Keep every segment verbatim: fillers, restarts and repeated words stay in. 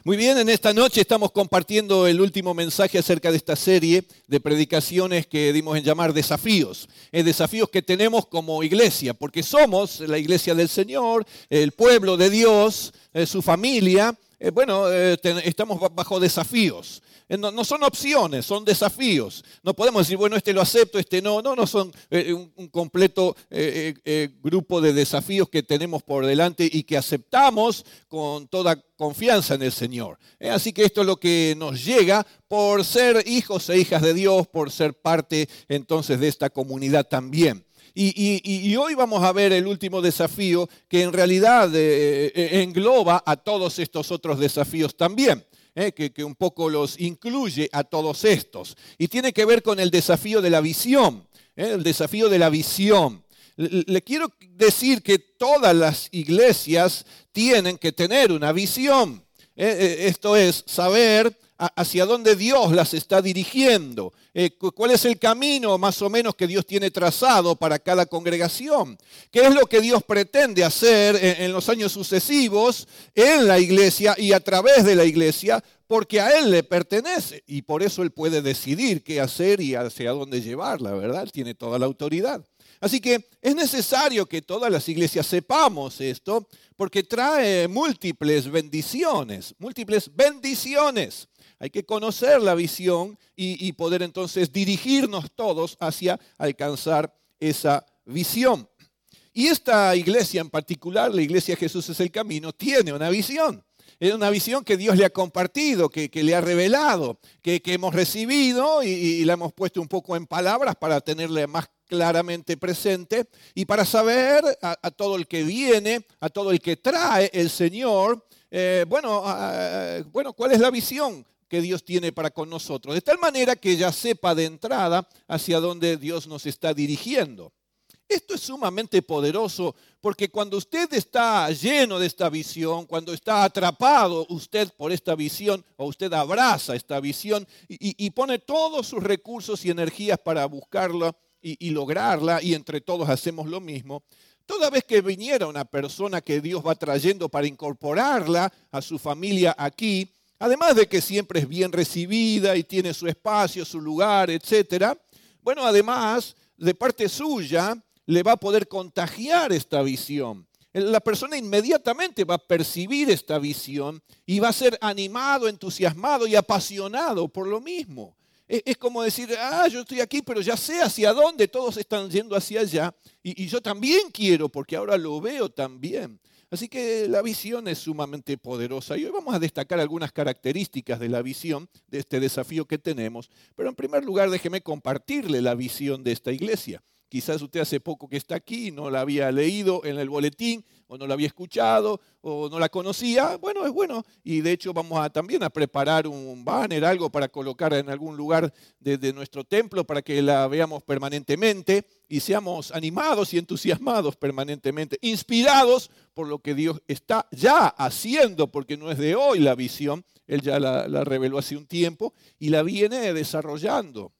Muy bien, en esta noche estamos compartiendo el último mensaje acerca de esta serie de predicaciones que dimos en llamar desafíos. Eh, desafíos que tenemos como iglesia, porque somos la iglesia del Señor, el pueblo de Dios, eh, su familia. Eh, bueno, eh, ten, estamos bajo desafíos. Eh, no, no son opciones, son desafíos. No podemos decir, bueno, este lo acepto, este no. No, no son eh, un, un completo eh, eh, grupo de desafíos que tenemos por delante y que aceptamos con toda confianza en el Señor. Eh, así que esto es lo que nos llega por ser hijos e hijas de Dios, por ser parte entonces de esta comunidad también. Y, y, y hoy vamos a ver el último desafío que en realidad eh, eh, engloba a todos estos otros desafíos también. Eh, que, que un poco los incluye a todos estos. Y tiene que ver con el desafío de la visión. Eh, el desafío de la visión. Le, le quiero decir que todas las iglesias tienen que tener una visión. Eh, eh, esto es, saber hacia dónde Dios las está dirigiendo, eh, cuál es el camino más o menos que Dios tiene trazado para cada congregación, qué es lo que Dios pretende hacer en, en los años sucesivos en la iglesia y a través de la iglesia, porque a Él le pertenece y por eso Él puede decidir qué hacer y hacia dónde llevarla, ¿verdad? Él tiene toda la autoridad. Así que es necesario que todas las iglesias sepamos esto, porque trae múltiples bendiciones, múltiples bendiciones. Hay que conocer la visión y, y poder entonces dirigirnos todos hacia alcanzar esa visión. Y esta iglesia en particular, la iglesia Jesús es el Camino, tiene una visión. Es una visión que Dios le ha compartido, que, que le ha revelado, que, que hemos recibido y, y la hemos puesto un poco en palabras para tenerla más claramente presente y para saber a, a todo el que viene, a todo el que trae el Señor, eh, bueno, uh, bueno, ¿cuál es la visión que Dios tiene para con nosotros? De tal manera que ya sepa de entrada hacia dónde Dios nos está dirigiendo. Esto es sumamente poderoso porque cuando usted está lleno de esta visión, cuando está atrapado usted por esta visión o usted abraza esta visión y, y pone todos sus recursos y energías para buscarla y, y lograrla y entre todos hacemos lo mismo, toda vez que viniera una persona que Dios va trayendo para incorporarla a su familia aquí, además de que siempre es bien recibida y tiene su espacio, su lugar, etcétera, bueno, además de parte suya, le va a poder contagiar esta visión. La persona inmediatamente va a percibir esta visión y va a ser animado, entusiasmado y apasionado por lo mismo. Es como decir, ah, yo estoy aquí, pero ya sé hacia dónde, todos están yendo hacia allá y, y yo también quiero, porque ahora lo veo también. Así que la visión es sumamente poderosa y hoy vamos a destacar algunas características de la visión, de este desafío que tenemos. Pero en primer lugar, déjeme compartirle la visión de esta iglesia. Quizás usted hace poco que está aquí, no la había leído en el boletín, o no la había escuchado, o no la conocía. Bueno, es bueno. Y de hecho vamos a, también a preparar un banner, algo para colocar en algún lugar de, de nuestro templo para que la veamos permanentemente y seamos animados y entusiasmados permanentemente, inspirados por lo que Dios está ya haciendo, porque no es de hoy la visión, Él ya la, la reveló hace un tiempo y la viene desarrollando.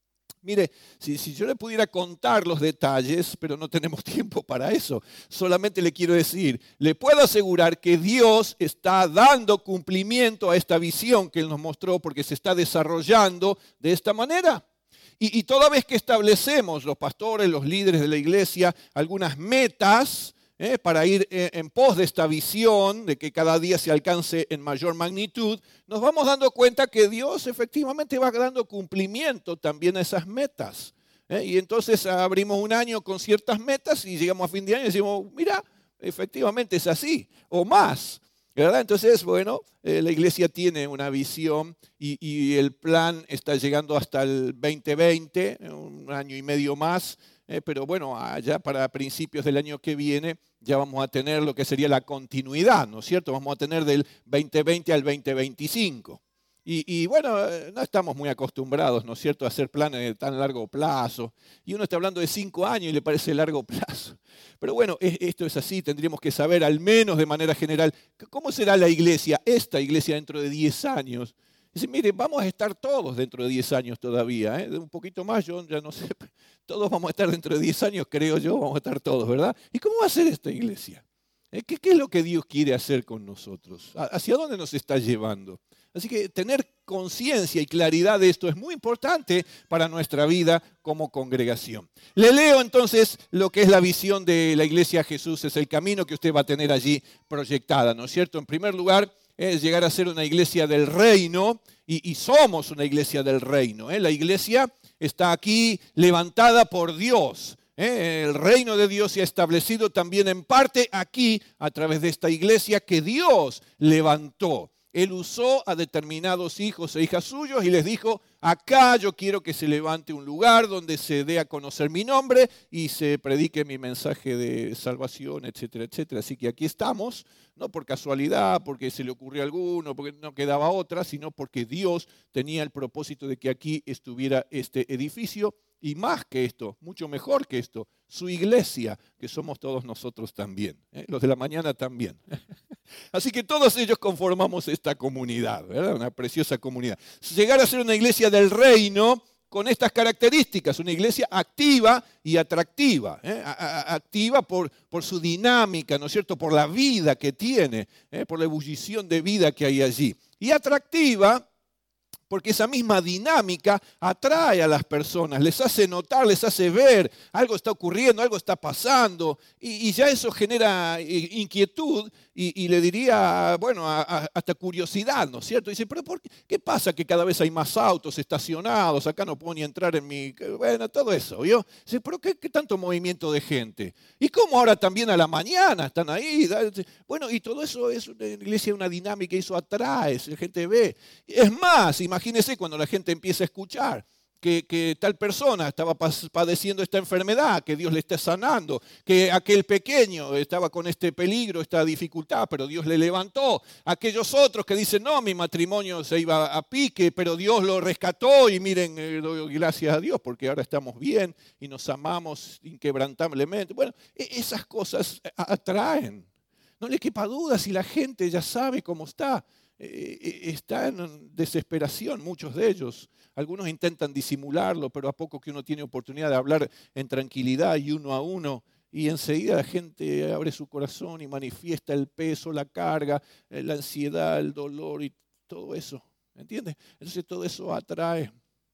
Mire, si, si yo le pudiera contar los detalles, pero no tenemos tiempo para eso, solamente le quiero decir, le puedo asegurar que Dios está dando cumplimiento a esta visión que Él nos mostró porque se está desarrollando de esta manera. Y, y toda vez que establecemos los pastores, los líderes de la iglesia, algunas metas, Eh, para ir eh, en pos de esta visión, de que cada día se alcance en mayor magnitud, nos vamos dando cuenta que Dios efectivamente va dando cumplimiento también a esas metas. Eh, y entonces abrimos un año con ciertas metas y llegamos a fin de año y decimos, mira, efectivamente es así, o más. ¿Verdad? Entonces, bueno, eh, la iglesia tiene una visión y, y el plan está llegando hasta el veinte veinte, un año y medio más. Eh, pero bueno, allá para principios del año que viene ya vamos a tener lo que sería la continuidad, ¿no es cierto? Vamos a tener del veinte veinte al veinte veinticinco. Y, y bueno, no estamos muy acostumbrados, ¿no es cierto?, a hacer planes de tan largo plazo. Y uno está hablando de cinco años y le parece largo plazo. Pero bueno, esto es así, tendríamos que saber al menos de manera general cómo será la iglesia, esta iglesia dentro de diez años. Dice, mire, vamos a estar todos dentro de diez años todavía, ¿eh? Un poquito más, yo ya no sé, todos vamos a estar dentro de diez años, creo yo, vamos a estar todos, ¿verdad? ¿Y cómo va a ser esta iglesia? ¿Eh? ¿Qué, ¿Qué es lo que Dios quiere hacer con nosotros? ¿Hacia dónde nos está llevando? Así que tener conciencia y claridad de esto es muy importante para nuestra vida como congregación. Le leo entonces lo que es la visión de la Iglesia Jesús, es el camino que usted va a tener allí proyectada, ¿no es cierto? En primer lugar, es llegar a ser una iglesia del reino, y, y somos una iglesia del reino. ¿eh? La iglesia está aquí levantada por Dios. ¿eh? El reino de Dios se ha establecido también en parte aquí a través de esta iglesia que Dios levantó. Él usó a determinados hijos e hijas suyos y les dijo, acá yo quiero que se levante un lugar donde se dé a conocer mi nombre y se predique mi mensaje de salvación, etcétera, etcétera. Así que aquí estamos, no por casualidad, porque se le ocurrió a alguno, porque no quedaba otra, sino porque Dios tenía el propósito de que aquí estuviera este edificio. Y más que esto, mucho mejor que esto, su iglesia, que somos todos nosotros también, ¿eh? Los de la mañana también. Así que todos ellos conformamos esta comunidad, ¿verdad? Una preciosa comunidad. Llegar a ser una iglesia del reino con estas características, una iglesia activa y atractiva, ¿eh? a, a, activa por, por su dinámica, ¿no es cierto? Por la vida que tiene, ¿eh? Por la ebullición de vida que hay allí. Y atractiva porque esa misma dinámica atrae a las personas, les hace notar, les hace ver, algo está ocurriendo, algo está pasando, y, y ya eso genera inquietud y, y le diría, bueno, a, a, hasta curiosidad, ¿no es cierto? Y dice, pero ¿por qué? ¿Qué pasa que cada vez hay más autos estacionados? Acá no puedo ni entrar en mi... Bueno, todo eso, ¿vio? Dice, pero ¿qué, qué tanto movimiento de gente? ¿Y cómo ahora también a la mañana están ahí? Bueno, y todo eso es una iglesia, una dinámica, y eso atrae, la gente ve. Es más, imagínate, Imagínese cuando la gente empieza a escuchar que, que tal persona estaba padeciendo esta enfermedad, que Dios le está sanando, que aquel pequeño estaba con este peligro, esta dificultad, pero Dios le levantó. Aquellos otros que dicen, no, mi matrimonio se iba a pique, pero Dios lo rescató y miren, eh, doy gracias a Dios porque ahora estamos bien y nos amamos inquebrantablemente. Bueno, esas cosas atraen. No le quepa duda si la gente ya sabe cómo está. Eh, está en desesperación, muchos de ellos. Algunos intentan disimularlo, pero a poco que uno tiene oportunidad de hablar en tranquilidad y uno a uno, y enseguida la gente abre su corazón y manifiesta el peso, la carga, la ansiedad, el dolor y todo eso. ¿Entiendes? Entonces todo eso atrae.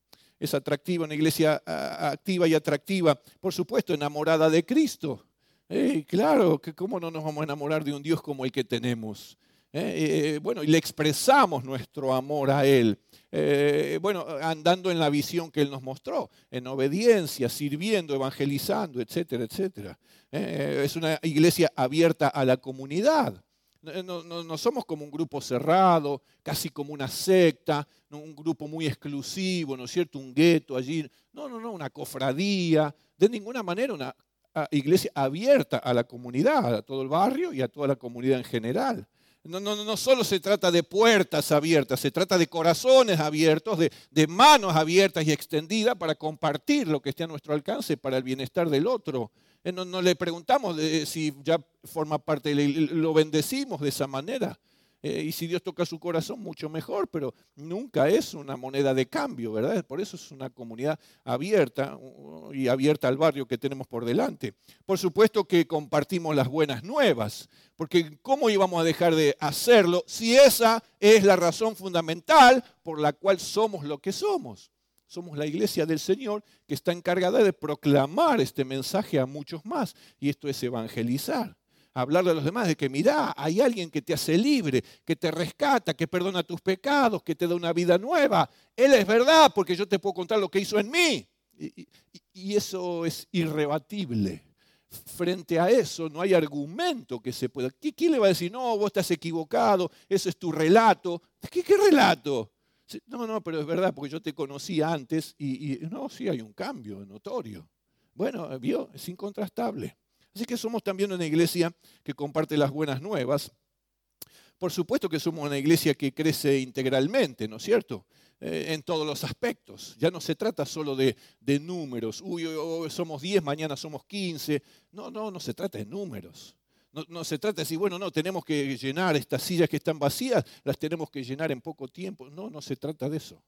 Es atractiva, una iglesia activa y atractiva, por supuesto, enamorada de Cristo. Eh, claro, que cómo no nos vamos a enamorar de un Dios como el que tenemos. Eh, eh, bueno, y le expresamos nuestro amor a Él, eh, bueno, andando en la visión que Él nos mostró, en obediencia, sirviendo, evangelizando, etcétera, etcétera. Eh, es una iglesia abierta a la comunidad. No, no, no somos como un grupo cerrado, casi como una secta, no, un grupo muy exclusivo, ¿no es cierto? Un gueto allí. No, no, no, una cofradía. De ninguna manera una iglesia abierta a la comunidad, a todo el barrio y a toda la comunidad en general. No, no, no solo se trata de puertas abiertas, se trata de corazones abiertos, de, de manos abiertas y extendidas para compartir lo que esté a nuestro alcance para el bienestar del otro. No, no le preguntamos de, si ya forma parte, lo bendecimos de esa manera. Eh, y si Dios toca su corazón, mucho mejor, pero nunca es una moneda de cambio, ¿verdad? Por eso es una comunidad abierta y abierta al barrio que tenemos por delante. Por supuesto que compartimos las buenas nuevas, porque ¿cómo íbamos a dejar de hacerlo si esa es la razón fundamental por la cual somos lo que somos? Somos la iglesia del Señor que está encargada de proclamar este mensaje a muchos más, y esto es evangelizar. Hablarle a los demás de que mirá, hay alguien que te hace libre, que te rescata, que perdona tus pecados, que te da una vida nueva. Él es verdad porque yo te puedo contar lo que hizo en mí. Y, y, y eso es irrebatible. Frente a eso no hay argumento que se pueda. ¿Quién le va a decir, no, vos estás equivocado, ese es tu relato? ¿Qué, qué relato? No, no, pero es verdad porque yo te conocí antes y, y no, sí hay un cambio notorio. Bueno, vio, es incontrastable. Así que somos también una iglesia que comparte las buenas nuevas. Por supuesto que somos una iglesia que crece integralmente, ¿no es cierto? Eh, en todos los aspectos. Ya no se trata solo de, de números. Uy, hoy somos diez, mañana somos quince. No, no, no se trata de números. No, no se trata de decir, bueno, no, tenemos que llenar estas sillas que están vacías, las tenemos que llenar en poco tiempo. No, no se trata de eso.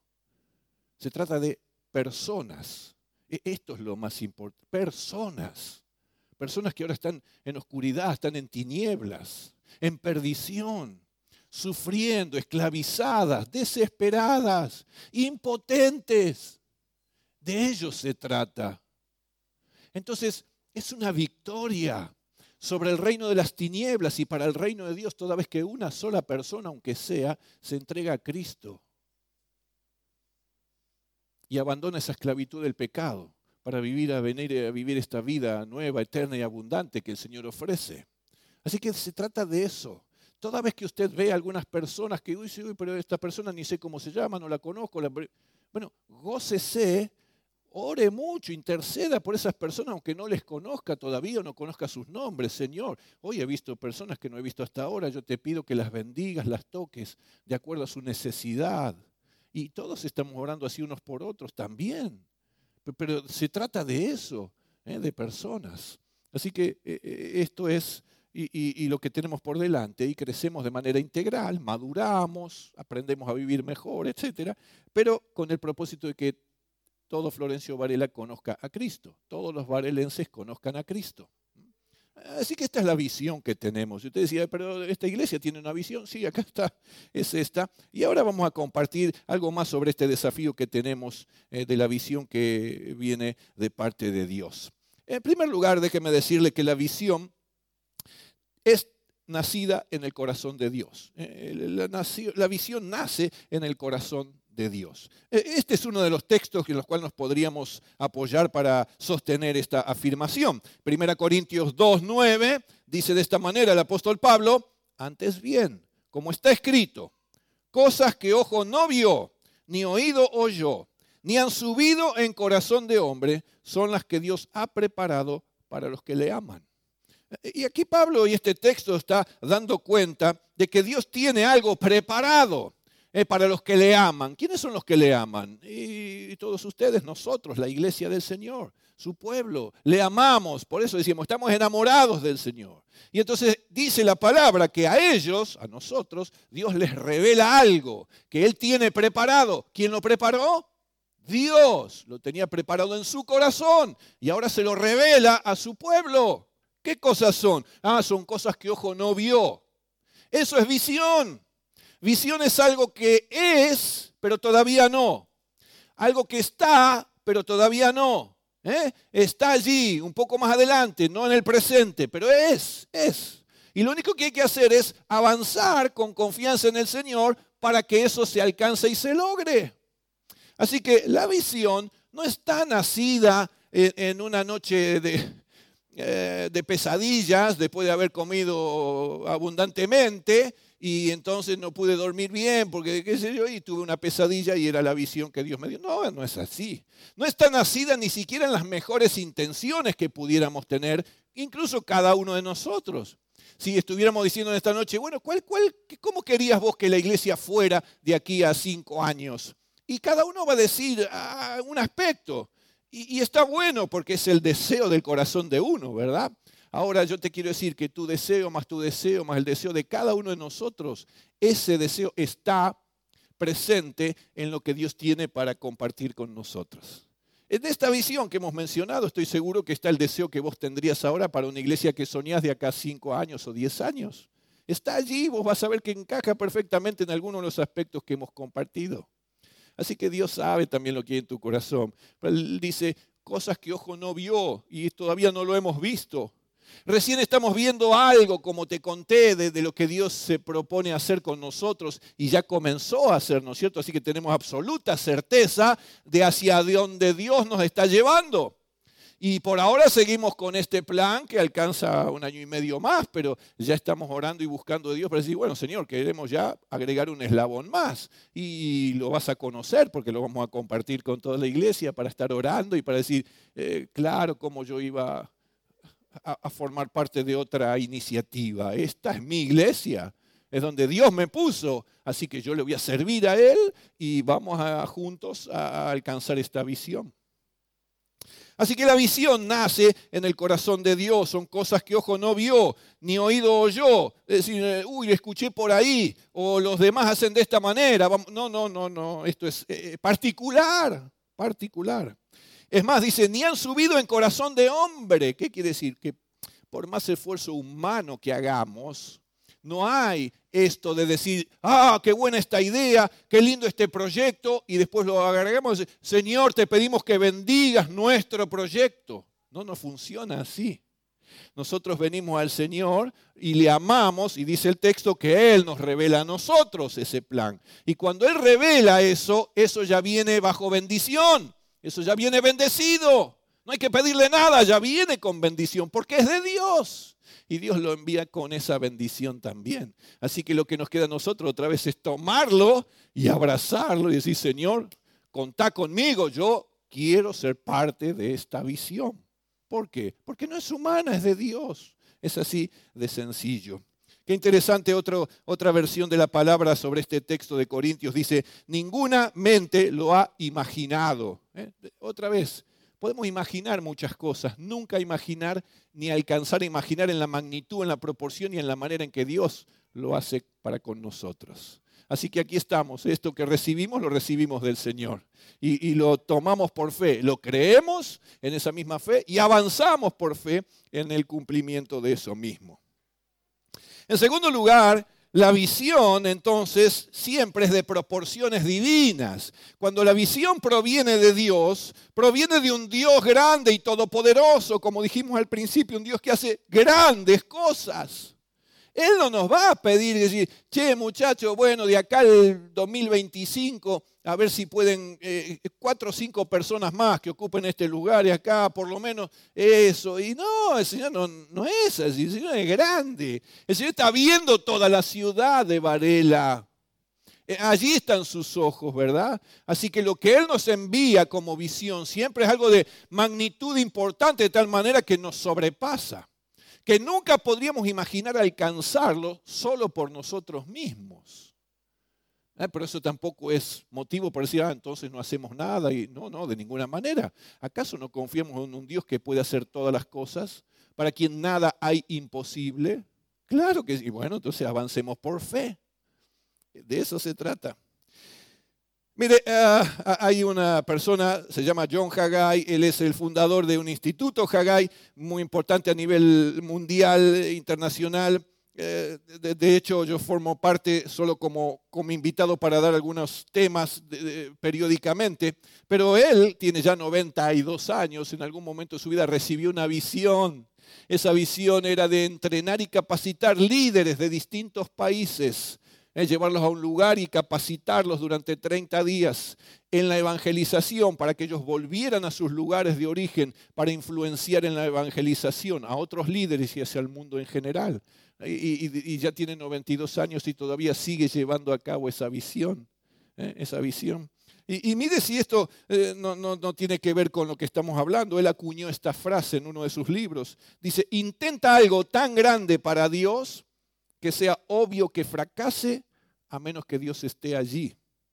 Se trata de personas. Esto es lo más importante. Personas. Personas que ahora están en oscuridad, están en tinieblas, en perdición, sufriendo, esclavizadas, desesperadas, impotentes. De ellos se trata. Entonces, es una victoria sobre el reino de las tinieblas y para el reino de Dios toda vez que una sola persona, aunque sea, se entrega a Cristo y abandona esa esclavitud del pecado para vivir a venir a vivir esta vida nueva, eterna y abundante que el Señor ofrece. Así que se trata de eso. Toda vez que usted ve a algunas personas que, uy, sí, uy, pero esta persona ni sé cómo se llama, no la conozco. La... Bueno, gócese, ore mucho, interceda por esas personas, aunque no les conozca todavía o no conozca sus nombres. Señor, hoy he visto personas que no he visto hasta ahora, yo te pido que las bendigas, las toques de acuerdo a su necesidad. Y todos estamos orando así unos por otros también. Pero se trata de eso, ¿eh? De personas. Así que eh, esto es y, y, y lo que tenemos por delante. Y crecemos de manera integral, maduramos, aprendemos a vivir mejor, etcétera. Pero con el propósito de que todo Florencio Varela conozca a Cristo. Todos los varelenses conozcan a Cristo. Así que esta es la visión que tenemos. Y usted decía, pero esta iglesia tiene una visión. Sí, acá está, es esta. Y ahora vamos a compartir algo más sobre este desafío que tenemos eh, de la visión que viene de parte de Dios. En primer lugar, déjeme decirle que la visión es nacida en el corazón de Dios. Eh, la, nació, la visión nace en el corazón de Dios. Este es uno de los textos en los cuales nos podríamos apoyar para sostener esta afirmación. Primera Corintios dos, nueve dice de esta manera el apóstol Pablo, antes bien, como está escrito, cosas que ojo no vio, ni oído oyó, ni han subido en corazón de hombre, son las que Dios ha preparado para los que le aman. Y aquí Pablo y este texto está dando cuenta de que Dios tiene algo preparado Eh, para los que le aman. ¿Quiénes son los que le aman? Y, y todos ustedes, nosotros, la iglesia del Señor, su pueblo. Le amamos, por eso decimos, estamos enamorados del Señor. Y entonces dice la palabra que a ellos, a nosotros, Dios les revela algo que Él tiene preparado. ¿Quién lo preparó? Dios. Lo tenía preparado en su corazón y ahora se lo revela a su pueblo. ¿Qué cosas son? Ah, son cosas que ojo no vio. Eso es visión. Visión es algo que es, pero todavía no. Algo que está, pero todavía no. ¿Eh? Está allí, un poco más adelante, no en el presente, pero es, es. Y lo único que hay que hacer es avanzar con confianza en el Señor para que eso se alcance y se logre. Así que la visión no está nacida en, en una noche de, eh, de pesadillas después de haber comido abundantemente, y entonces no pude dormir bien porque, qué sé yo, y tuve una pesadilla y era la visión que Dios me dio. No, no es así. No está nacida ni siquiera en las mejores intenciones que pudiéramos tener, incluso cada uno de nosotros. Si estuviéramos diciendo en esta noche, bueno, ¿cuál, cuál, ¿cómo querías vos que la iglesia fuera de aquí a cinco años? Y cada uno va a decir ah, un aspecto. Y, y está bueno porque es el deseo del corazón de uno, ¿verdad? Ahora yo te quiero decir que tu deseo más tu deseo más el deseo de cada uno de nosotros, ese deseo está presente en lo que Dios tiene para compartir con nosotros. En esta visión que hemos mencionado, estoy seguro que está el deseo que vos tendrías ahora para una iglesia que soñás de acá cinco años o diez años. Está allí, vos vas a ver que encaja perfectamente en alguno de los aspectos que hemos compartido. Así que Dios sabe también lo que hay en tu corazón. Él dice cosas que ojo no vio y todavía no lo hemos visto. Recién estamos viendo algo, como te conté, de, de lo que Dios se propone hacer con nosotros y ya comenzó a hacer, ¿no es cierto? Así que tenemos absoluta certeza de hacia dónde Dios nos está llevando. Y por ahora seguimos con este plan que alcanza un año y medio más, pero ya estamos orando y buscando a Dios para decir, bueno, Señor, queremos ya agregar un eslabón más. Y lo vas a conocer porque lo vamos a compartir con toda la iglesia para estar orando y para decir, eh, claro, cómo yo iba A, a formar parte de otra iniciativa. Esta es mi iglesia, es donde Dios me puso, así que yo le voy a servir a Él y vamos a, juntos a alcanzar esta visión. Así que la visión nace en el corazón de Dios, son cosas que ojo no vio, ni oído oyó, es decir, uy, escuché por ahí, o los demás hacen de esta manera. No, no, no, no, esto es eh, particular, particular. Es más, dice, ni han subido en corazón de hombre. ¿Qué quiere decir? Que por más esfuerzo humano que hagamos, no hay esto de decir, ah, qué buena esta idea, qué lindo este proyecto, y después lo agregamos, Señor, te pedimos que bendigas nuestro proyecto. No nos funciona así. Nosotros venimos al Señor y le amamos, y dice el texto que Él nos revela a nosotros ese plan. Y cuando Él revela eso, eso ya viene bajo bendición, eso ya viene bendecido. No hay que pedirle nada, ya viene con bendición, porque es de Dios. Y Dios lo envía con esa bendición también. Así que lo que nos queda a nosotros otra vez es tomarlo y abrazarlo y decir, Señor, contá conmigo, yo quiero ser parte de esta visión. ¿Por qué? Porque no es humana, es de Dios. Es así de sencillo. Qué interesante otro, otra versión de la palabra sobre este texto de Corintios. Dice, ninguna mente lo ha imaginado. ¿Eh? Otra vez. Podemos imaginar muchas cosas, nunca imaginar ni alcanzar a imaginar en la magnitud, en la proporción y en la manera en que Dios lo hace para con nosotros. Así que aquí estamos, esto que recibimos lo recibimos del Señor y, y lo tomamos por fe, lo creemos en esa misma fe y avanzamos por fe en el cumplimiento de eso mismo. En segundo lugar, la visión, entonces, siempre es de proporciones divinas. Cuando la visión proviene de Dios, proviene de un Dios grande y todopoderoso, como dijimos al principio, un Dios que hace grandes cosas. Él no nos va a pedir y decir, che, muchachos, bueno, de acá al dos mil veinticinco, a ver si pueden eh, cuatro o cinco personas más que ocupen este lugar y acá, por lo menos eso. Y no, el Señor no, no es así, el Señor es grande. El Señor está viendo toda la ciudad de Varela. Allí están sus ojos, ¿verdad? Así que lo que Él nos envía como visión siempre es algo de magnitud importante, de tal manera que nos sobrepasa, que nunca podríamos imaginar alcanzarlo solo por nosotros mismos. ¿Eh? Pero eso tampoco es motivo para decir, ah, entonces no hacemos nada. Y no, no, de ninguna manera. ¿Acaso no confiamos en un Dios que puede hacer todas las cosas? Para quien nada hay imposible. Claro que sí. Bueno, entonces avancemos por fe. De eso se trata. Mire, uh, hay una persona, se llama John Haggai, él es el fundador de un instituto Haggai, muy importante a nivel mundial, internacional. Eh, de, de hecho, yo formo parte solo como, como invitado para dar algunos temas de, de, periódicamente, pero él tiene ya noventa y dos años, en algún momento de su vida recibió una visión. Esa visión era de entrenar y capacitar líderes de distintos países, es llevarlos a un lugar y capacitarlos durante treinta días en la evangelización para que ellos volvieran a sus lugares de origen para influenciar en la evangelización a otros líderes y hacia el mundo en general. Y, y, y ya tiene noventa y dos años y todavía sigue llevando a cabo esa visión. ¿eh? Esa visión. Y, y mire si esto eh, no, no, no tiene que ver con lo que estamos hablando. Él acuñó esta frase en uno de sus libros. Dice, intenta algo tan grande para Dios que sea obvio que fracase a menos que Dios esté allí.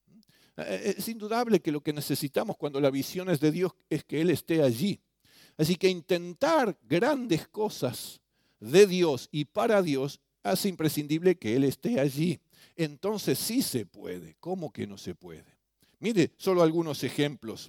Es indudable que lo que necesitamos cuando la visión es de Dios es que Él esté allí. Así que intentar grandes cosas de Dios y para Dios hace imprescindible que Él esté allí. Entonces sí se puede. ¿Cómo que no se puede? Mire, solo algunos ejemplos.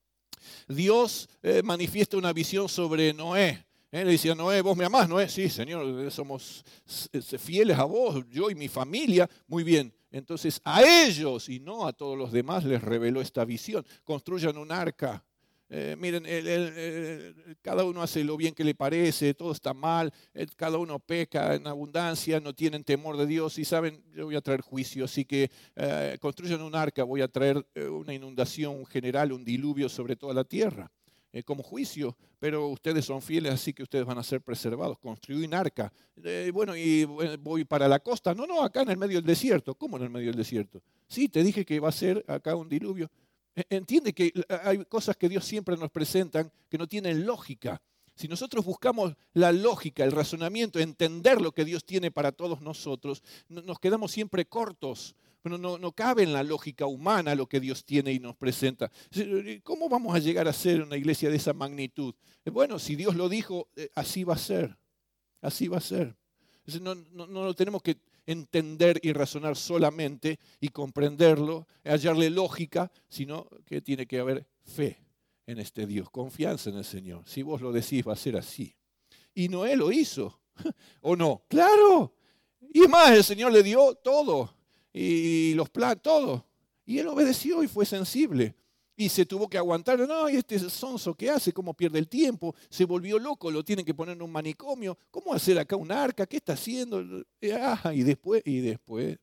Dios eh, manifiesta una visión sobre Noé. Él decía, Noé, ¿vos me amás, Noé? Sí, Señor, somos fieles a vos, yo y mi familia. Muy bien, entonces a ellos y no a todos los demás les reveló esta visión. Construyan un arca. Eh, miren, el, el, el, cada uno hace lo bien que le parece, todo está mal, el, cada uno peca en abundancia, no tienen temor de Dios y saben, yo voy a traer juicio, así que eh, construyan un arca, voy a traer eh, una inundación general, un diluvio sobre toda la tierra. Eh, como juicio, pero ustedes son fieles, así que ustedes van a ser preservados. Construí un arca. Eh, bueno, y voy para la costa. No, no, acá en el medio del desierto. ¿Cómo en el medio del desierto? Sí, te dije que va a ser acá un diluvio. Entiende que hay cosas que Dios siempre nos presentan que no tienen lógica. Si nosotros buscamos la lógica, el razonamiento, entender lo que Dios tiene para todos nosotros, nos quedamos siempre cortos. Pero no, no cabe en la lógica humana lo que Dios tiene y nos presenta. ¿Cómo vamos a llegar a ser una iglesia de esa magnitud? Bueno, si Dios lo dijo, así va a ser. Así va a ser. No, no, no lo tenemos que entender y razonar solamente y comprenderlo, hallarle lógica, sino que tiene que haber fe en este Dios, confianza en el Señor. Si vos lo decís, va a ser así. Y Noé lo hizo. ¿O no? ¡Claro! Y es más, el Señor le dio todo. Y los planes, todo. Y él obedeció y fue sensible. Y se tuvo que aguantar. No, y este sonso, ¿qué hace? ¿Cómo pierde el tiempo? Se volvió loco, lo tienen que poner en un manicomio. ¿Cómo hacer acá un arca? ¿Qué está haciendo? Ah, y después, y después.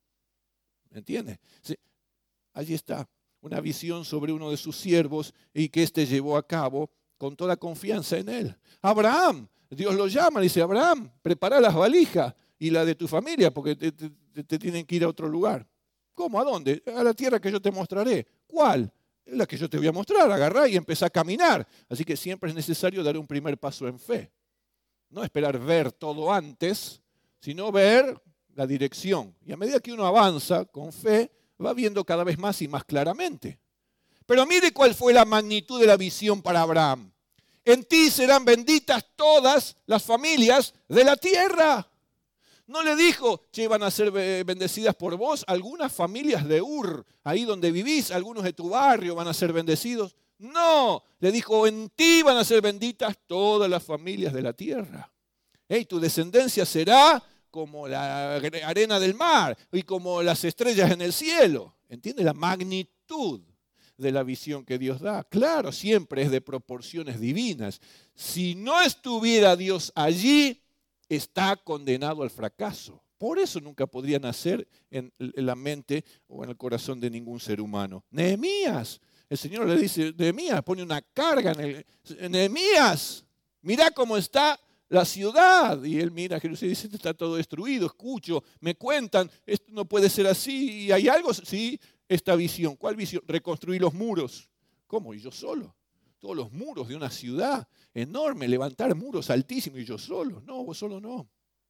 ¿Me entiendes? Sí, allí está. Una visión sobre uno de sus siervos y que éste llevó a cabo con toda confianza en él. Abraham, Dios lo llama, dice, Abraham, prepara las valijas y la de tu familia porque te, te, te tienen que ir a otro lugar. ¿Cómo? ¿A dónde? A la tierra que yo te mostraré. ¿Cuál? La que yo te voy a mostrar. Agarrá y empezá a caminar. Así que siempre es necesario dar un primer paso en fe. No esperar ver todo antes, sino ver la dirección. Y a medida que uno avanza con fe, va viendo cada vez más y más claramente. Pero mire cuál fue la magnitud de la visión para Abraham. En ti serán benditas todas las familias de la tierra. No le dijo, che, van a ser bendecidas por vos algunas familias de Ur, ahí donde vivís, algunos de tu barrio van a ser bendecidos. No, le dijo, en ti van a ser benditas todas las familias de la tierra. Hey, tu descendencia será como la arena del mar y como las estrellas en el cielo. ¿Entiende la magnitud de la visión que Dios da? Claro, siempre es de proporciones divinas. Si no estuviera Dios allí, está condenado al fracaso. Por eso nunca podría nacer en la mente o en el corazón de ningún ser humano. Nehemías, el Señor le dice, Nehemías, pone una carga en el... Nehemías, mira cómo está la ciudad. Y él mira a Jerusalén y dice, está todo destruido, escucho, me cuentan, esto no puede ser así. ¿Y hay algo? Sí, esta visión. ¿Cuál visión? Reconstruir los muros. ¿Cómo? ¿Y yo solo? Todos los muros de una ciudad enorme, levantar muros altísimos y yo solo. No, vos solo no.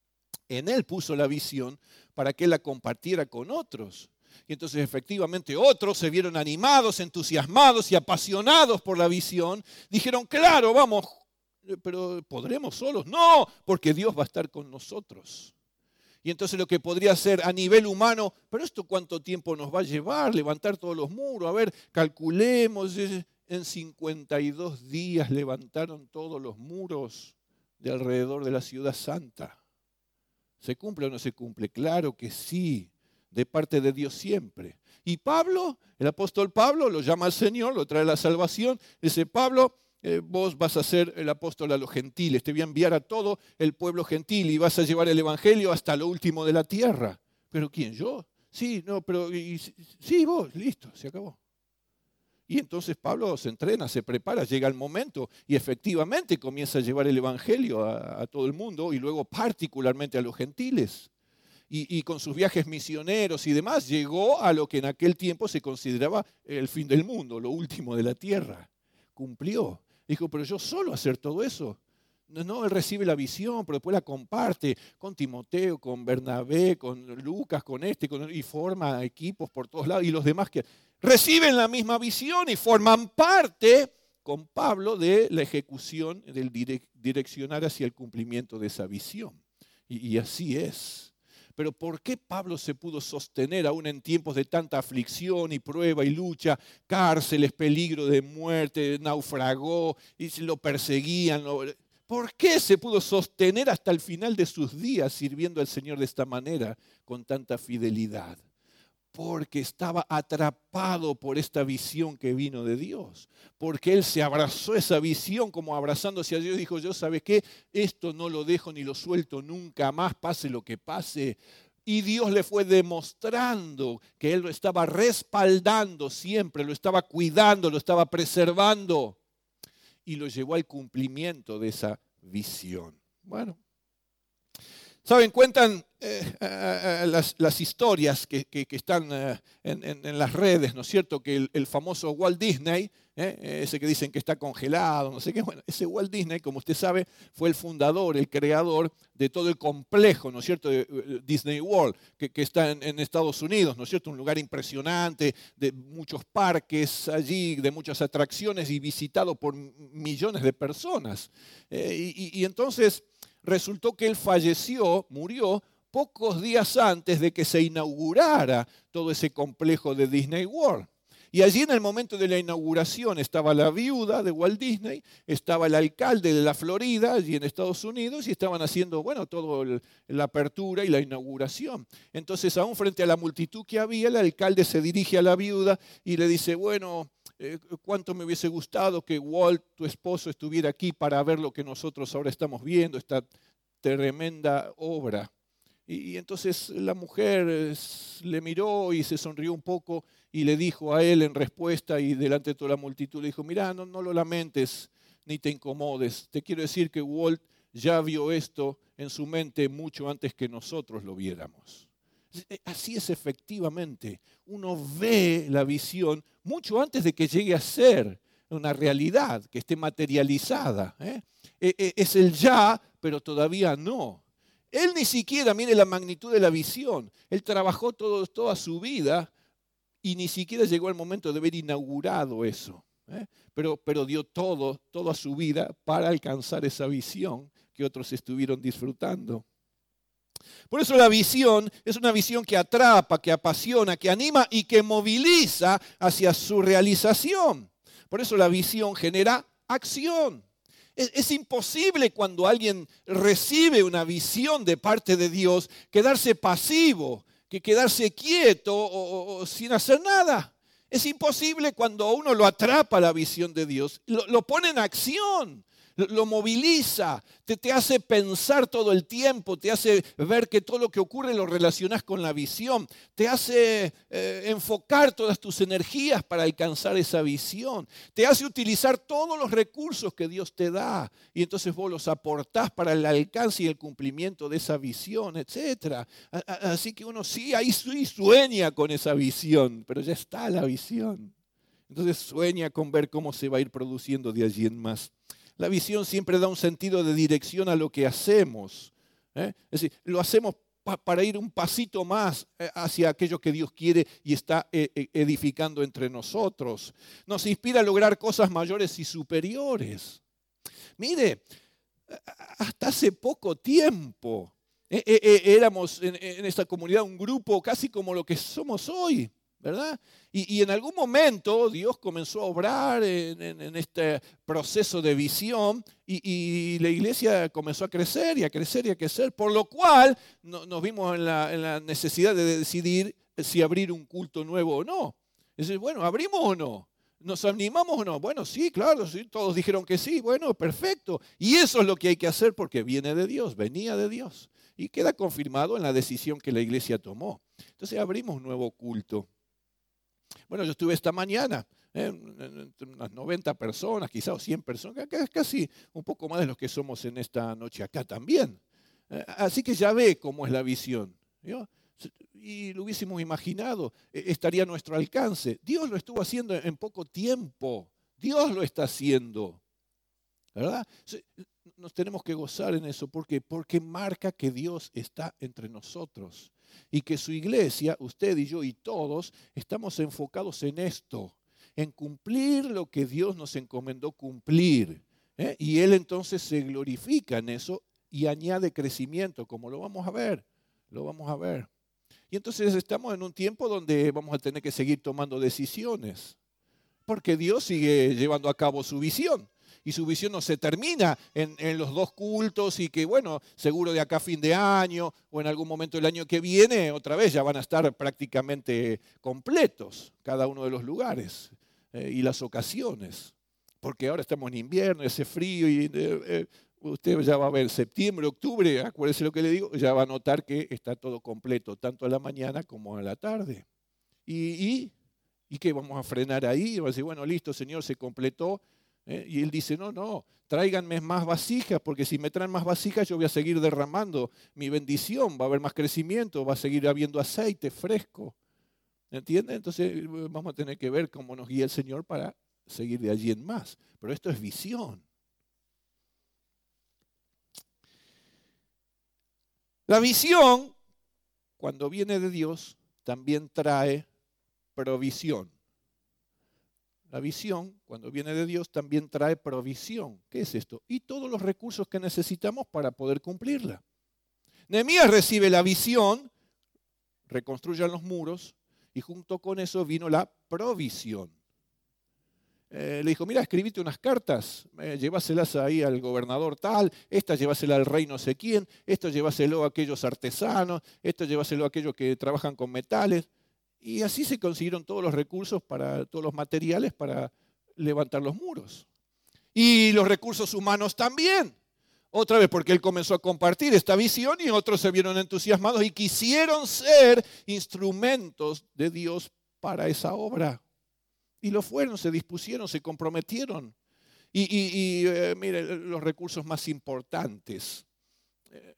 En él puso la visión para que él la compartiera con otros. Y entonces efectivamente otros se vieron animados, entusiasmados y apasionados por la visión. Dijeron, claro, vamos, pero ¿podremos solos? No, porque Dios va a estar con nosotros. Y entonces lo que podría ser a nivel humano, pero ¿esto cuánto tiempo nos va a llevar? Levantar todos los muros, a ver, calculemos. En cincuenta y dos días levantaron todos los muros de alrededor de la ciudad santa. ¿Se cumple o no se cumple? Claro que sí, de parte de Dios siempre. Y Pablo, el apóstol Pablo, lo llama al Señor, lo trae a la salvación. Dice, Pablo, eh, vos vas a ser el apóstol a los gentiles, te voy a enviar a todo el pueblo gentil y vas a llevar el evangelio hasta lo último de la tierra. ¿Pero quién? ¿Yo? Sí, no, pero y, sí, vos, listo, se acabó. Y entonces Pablo se entrena, se prepara, llega el momento y efectivamente comienza a llevar el evangelio a, a todo el mundo y luego particularmente a los gentiles. Y, y con sus viajes misioneros y demás llegó a lo que en aquel tiempo se consideraba el fin del mundo, lo último de la tierra. Cumplió. Dijo, pero yo solo hacer todo eso. No, no, él recibe la visión, pero después la comparte con Timoteo, con Bernabé, con Lucas, con este, con, y forma equipos por todos lados. Y los demás que reciben la misma visión y forman parte con Pablo de la ejecución, del direc- direccionar hacia el cumplimiento de esa visión. Y, y así es. Pero ¿por qué Pablo se pudo sostener aún en tiempos de tanta aflicción y prueba y lucha, cárceles, peligro de muerte, naufragó y lo perseguían? Lo... ¿Por qué se pudo sostener hasta el final de sus días sirviendo al Señor de esta manera, con tanta fidelidad? Porque estaba atrapado por esta visión que vino de Dios. Porque él se abrazó esa visión como abrazándose a Dios y dijo, yo, ¿sabes qué? Esto no lo dejo ni lo suelto nunca más, pase lo que pase. Y Dios le fue demostrando que él lo estaba respaldando siempre, lo estaba cuidando, lo estaba preservando. Y lo llevó al cumplimiento de esa visión. Bueno. ¿Saben? Cuentan eh, eh, las, las historias que, que, que están eh, en, en, en las redes, ¿no es cierto? Que el, el famoso Walt Disney, eh, ese que dicen que está congelado, no sé qué, bueno, ese Walt Disney, como usted sabe, fue el fundador, el creador de todo el complejo, ¿no es cierto?, de Disney World, que, que está en, en Estados Unidos, ¿no es cierto?, un lugar impresionante, de muchos parques allí, de muchas atracciones y visitado por millones de personas. Eh, y, y entonces... Resultó que él falleció, murió, pocos días antes de que se inaugurara todo ese complejo de Disney World. Y allí en el momento de la inauguración estaba la viuda de Walt Disney, estaba el alcalde de la Florida, allí en Estados Unidos, y estaban haciendo, bueno, toda la apertura y la inauguración. Entonces, aún frente a la multitud que había, el alcalde se dirige a la viuda y le dice, bueno, eh, cuánto me hubiese gustado que Walt, tu esposo, estuviera aquí para ver lo que nosotros ahora estamos viendo, esta tremenda obra. Y entonces la mujer le miró y se sonrió un poco y le dijo a él en respuesta y delante de toda la multitud, le dijo, mirá, no, no lo lamentes ni te incomodes. Te quiero decir que Walt ya vio esto en su mente mucho antes que nosotros lo viéramos. Así es efectivamente. Uno ve la visión mucho antes de que llegue a ser una realidad, que esté materializada. ¿eh? Es el ya, pero todavía no. Él ni siquiera, mire la magnitud de la visión, él trabajó todo, toda su vida y ni siquiera llegó el momento de haber inaugurado eso. ¿eh? Pero, pero dio todo, toda su vida para alcanzar esa visión que otros estuvieron disfrutando. Por eso la visión es una visión que atrapa, que apasiona, que anima y que moviliza hacia su realización. Por eso la visión genera acción. Es, es imposible cuando alguien recibe una visión de parte de Dios quedarse pasivo, que quedarse quieto o, o, o sin hacer nada. Es imposible cuando a uno lo atrapa la visión de Dios, lo, lo pone en acción. Lo moviliza, te, te hace pensar todo el tiempo, te hace ver que todo lo que ocurre lo relacionas con la visión, te hace eh, enfocar todas tus energías para alcanzar esa visión, te hace utilizar todos los recursos que Dios te da y entonces vos los aportás para el alcance y el cumplimiento de esa visión, etcétera. Así que uno sí, ahí sí sueña con esa visión, pero ya está la visión. Entonces sueña con ver cómo se va a ir produciendo de allí en más. La visión siempre da un sentido de dirección a lo que hacemos. ¿eh? Es decir, lo hacemos pa para ir un pasito más hacia aquello que Dios quiere y está edificando entre nosotros. Nos inspira a lograr cosas mayores y superiores. Mire, hasta hace poco tiempo eh, eh, éramos en, en esta comunidad un grupo casi como lo que somos hoy. ¿verdad? Y, y en algún momento Dios comenzó a obrar en, en, en este proceso de visión y, y la iglesia comenzó a crecer y a crecer y a crecer, por lo cual no, nos vimos en la, en la necesidad de decidir si abrir un culto nuevo o no. Es decir, bueno, ¿abrimos o no? ¿Nos animamos o no? Bueno, sí, claro, sí, todos dijeron que sí, bueno, perfecto. Y eso es lo que hay que hacer porque viene de Dios, venía de Dios. Y queda confirmado en la decisión que la iglesia tomó. Entonces abrimos un nuevo culto. Bueno, yo estuve esta mañana, eh, entre unas noventa personas, quizás o cien personas, casi un poco más de los que somos en esta noche acá también. Eh, así que ya ve cómo es la visión. ¿no? Y lo hubiésemos imaginado, eh, estaría a nuestro alcance. Dios lo estuvo haciendo en poco tiempo. Dios lo está haciendo. ¿Verdad? Nos tenemos que gozar en eso. ¿Por qué? Porque marca que Dios está entre nosotros. Y que su iglesia, usted y yo y todos, estamos enfocados en esto, en cumplir lo que Dios nos encomendó cumplir. ¿eh? Y Él entonces se glorifica en eso y añade crecimiento, como lo vamos a ver, lo vamos a ver. Y entonces estamos en un tiempo donde vamos a tener que seguir tomando decisiones, porque Dios sigue llevando a cabo su visión. Y su visión no se termina en, en los dos cultos y que, bueno, seguro de acá a fin de año o en algún momento del año que viene, otra vez ya van a estar prácticamente completos cada uno de los lugares eh, y las ocasiones. Porque ahora estamos en invierno, hace frío y eh, eh, usted ya va a ver septiembre, octubre, acuérdese lo que le digo, ya va a notar que está todo completo, tanto a la mañana como a la tarde. ¿Y, y, y qué? ¿Vamos a frenar ahí? Y va a decir, bueno, listo, Señor, se completó. ¿Eh? Y él dice, no, no, tráiganme más vasijas, porque si me traen más vasijas yo voy a seguir derramando mi bendición, va a haber más crecimiento, va a seguir habiendo aceite fresco. ¿Entienden? Entonces vamos a tener que ver cómo nos guía el Señor para seguir de allí en más. Pero esto es visión. La visión, cuando viene de Dios, también trae provisión. La visión, cuando viene de Dios, también trae provisión. ¿Qué es esto? Y todos los recursos que necesitamos para poder cumplirla. Nehemías recibe la visión, reconstruyan los muros, Y junto con eso vino la provisión. Eh, le dijo, mira, escribite unas cartas, eh, lleváselas ahí al gobernador tal, esta llevásela al rey no sé quién, esto lleváselo a aquellos artesanos, esto lleváselo a aquellos que trabajan con metales. Y así se consiguieron todos los recursos, para todos los materiales para levantar los muros. Y los recursos humanos también. Otra vez, porque él comenzó a compartir esta visión y otros se vieron entusiasmados y quisieron ser instrumentos de Dios para esa obra. Y lo fueron, se dispusieron, se comprometieron. Y, y, y eh, mire, los recursos más importantes eh,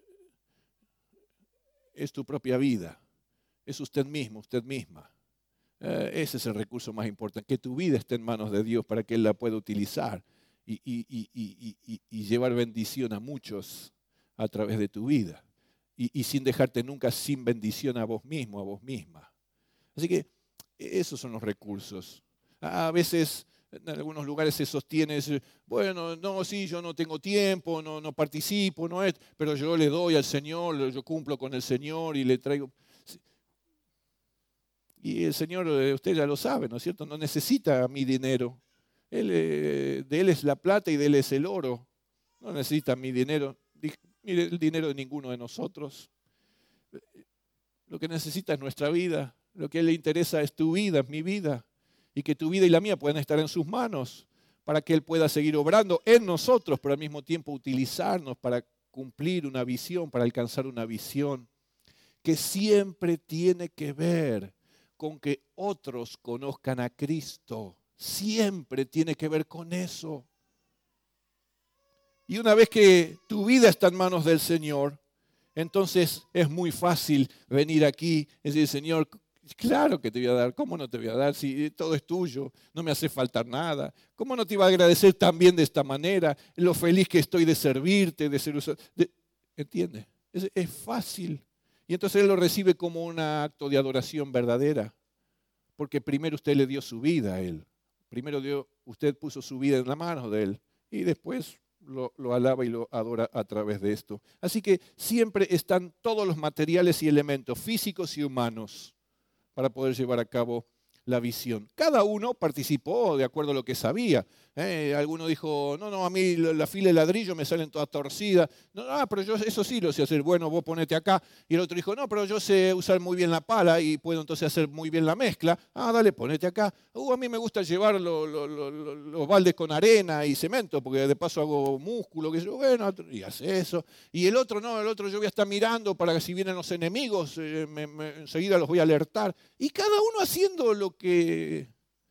es tu propia vida, es usted mismo, usted misma. Eh, ese es el recurso más importante, que tu vida esté en manos de Dios para que Él la pueda utilizar y, y, y, y, y, y llevar bendición a muchos a través de tu vida. Y, y sin dejarte nunca sin bendición a vos mismo, a vos misma. Así que esos son los recursos. A veces en algunos lugares se sostiene, bueno, no, sí, yo no tengo tiempo, no, no participo, no es, pero yo le doy al Señor, yo cumplo con el Señor y le traigo. Y el Señor, usted ya lo sabe, ¿no es cierto? No necesita mi dinero. Él, de Él es la plata y de Él es el oro. No necesita mi dinero. Mire, el dinero de ninguno de nosotros. Lo que necesita es nuestra vida. Lo que a Él le interesa es tu vida, mi vida. Y que tu vida y la mía puedan estar en sus manos para que Él pueda seguir obrando en nosotros, pero al mismo tiempo utilizarnos para cumplir una visión, para alcanzar una visión que siempre tiene que ver con que otros conozcan a Cristo. Siempre tiene que ver con eso. Y una vez que tu vida está en manos del Señor, entonces es muy fácil venir aquí y decir, Señor, claro que te voy a dar. ¿Cómo no te voy a dar si todo es tuyo? No me hace faltar nada. ¿Cómo no te iba a agradecer también de esta manera? Lo feliz que estoy de servirte, de ser usado. De... ¿Entiende? Es, es fácil. Y entonces Él lo recibe como un acto de adoración verdadera. Porque primero usted le dio su vida a Él. Primero dio, usted puso su vida en la mano de Él. Y después lo, lo alaba y lo adora a través de esto. Así que siempre están todos los materiales y elementos físicos y humanos para poder llevar a cabo la visión. Cada uno participó de acuerdo a lo que sabía. ¿eh? Alguno dijo, no, no, a mí la fila de ladrillo me salen todas torcidas. No, no, pero yo eso sí lo sé hacer. Bueno, vos ponete acá. Y el otro dijo, no, pero yo sé usar muy bien la pala y puedo entonces hacer muy bien la mezcla. Ah, dale, ponete acá. Uh, a mí me gusta llevar lo, lo, lo, lo, los baldes con arena y cemento, porque de paso hago músculo, que yo, bueno, y hace eso. Y el otro, no, el otro yo voy a estar mirando para que si vienen los enemigos, eh, me, me, enseguida los voy a alertar. Y cada uno haciendo lo que,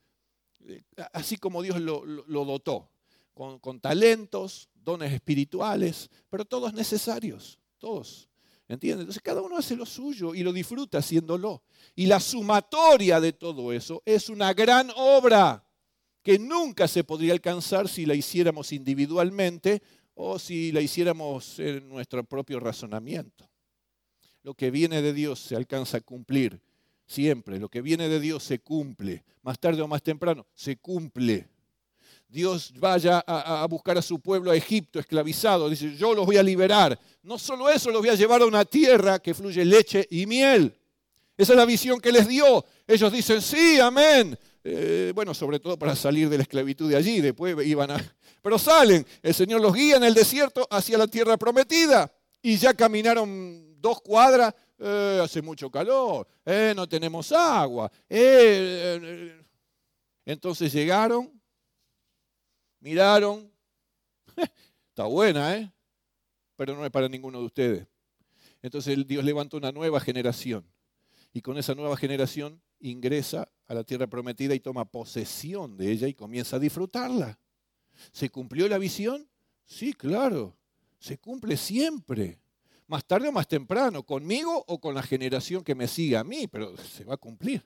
así como Dios lo, lo, lo dotó, con, con talentos, dones espirituales, pero todos necesarios, todos, ¿entiendes? Entonces cada uno hace lo suyo y lo disfruta haciéndolo. Y la sumatoria de todo eso es una gran obra que nunca se podría alcanzar si la hiciéramos individualmente o si la hiciéramos en nuestro propio razonamiento. Lo que viene de Dios se alcanza a cumplir. Siempre, lo que viene de Dios se cumple, más tarde o más temprano, se cumple. Dios vaya a, a buscar a su pueblo a Egipto esclavizado, dice, yo los voy a liberar. No solo eso, los voy a llevar a una tierra que fluye leche y miel. Esa es la visión que les dio. Ellos dicen, sí, amén. Eh, bueno, sobre todo para salir de la esclavitud de allí, después iban a... Pero salen, el Señor los guía en el desierto hacia la tierra prometida y ya caminaron dos cuadras. Eh, hace mucho calor, eh, no tenemos agua. Eh, eh. Entonces llegaron, miraron, está buena, ¿eh? pero no es para ninguno de ustedes. Entonces Dios levanta una nueva generación y con esa nueva generación ingresa a la tierra prometida y toma posesión de ella y comienza a disfrutarla. ¿Se cumplió la visión? Sí, claro, se cumple siempre. Más tarde o más temprano, conmigo o con la generación que me siga a mí, pero se va a cumplir.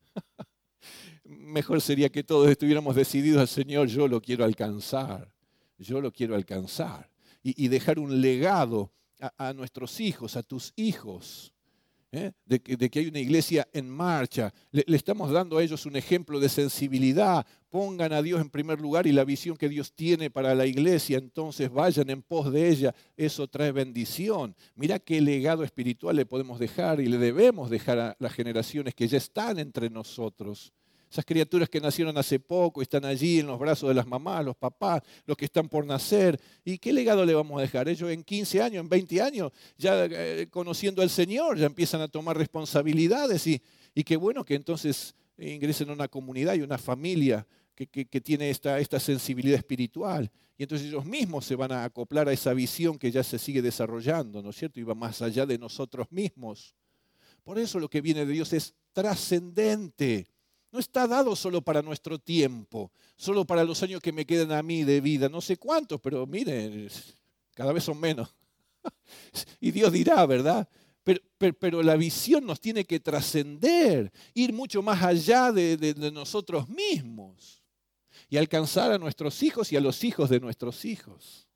Mejor sería que todos estuviéramos decididos al Señor, yo lo quiero alcanzar, yo lo quiero alcanzar. Y, y dejar un legado a, a nuestros hijos, a tus hijos, ¿eh? de, que, de que hay una iglesia en marcha. Le, le estamos dando a ellos un ejemplo de sensibilidad. Pongan a Dios en primer lugar y la visión que Dios tiene para la iglesia, entonces vayan en pos de ella. Eso trae bendición. Mirá qué legado espiritual le podemos dejar y le debemos dejar a las generaciones que ya están entre nosotros. Esas criaturas que nacieron hace poco, están allí en los brazos de las mamás, los papás, los que están por nacer. ¿Y qué legado le vamos a dejar? Ellos en quince años, en veinte años, ya eh, conociendo al Señor, ya empiezan a tomar responsabilidades y, y qué bueno que entonces ingresen a una comunidad y una familia que, que, que tiene esta, esta sensibilidad espiritual. Y entonces ellos mismos se van a acoplar a esa visión que ya se sigue desarrollando, ¿no es cierto? Y va más allá de nosotros mismos. Por eso lo que viene de Dios es trascendente. No está dado solo para nuestro tiempo, solo para los años que me quedan a mí de vida. No sé cuántos, pero mire, cada vez son menos. Y Dios dirá, ¿verdad? Pero, pero, pero la visión nos tiene que trascender, ir mucho más allá de, de, de nosotros mismos y alcanzar a nuestros hijos y a los hijos de nuestros hijos.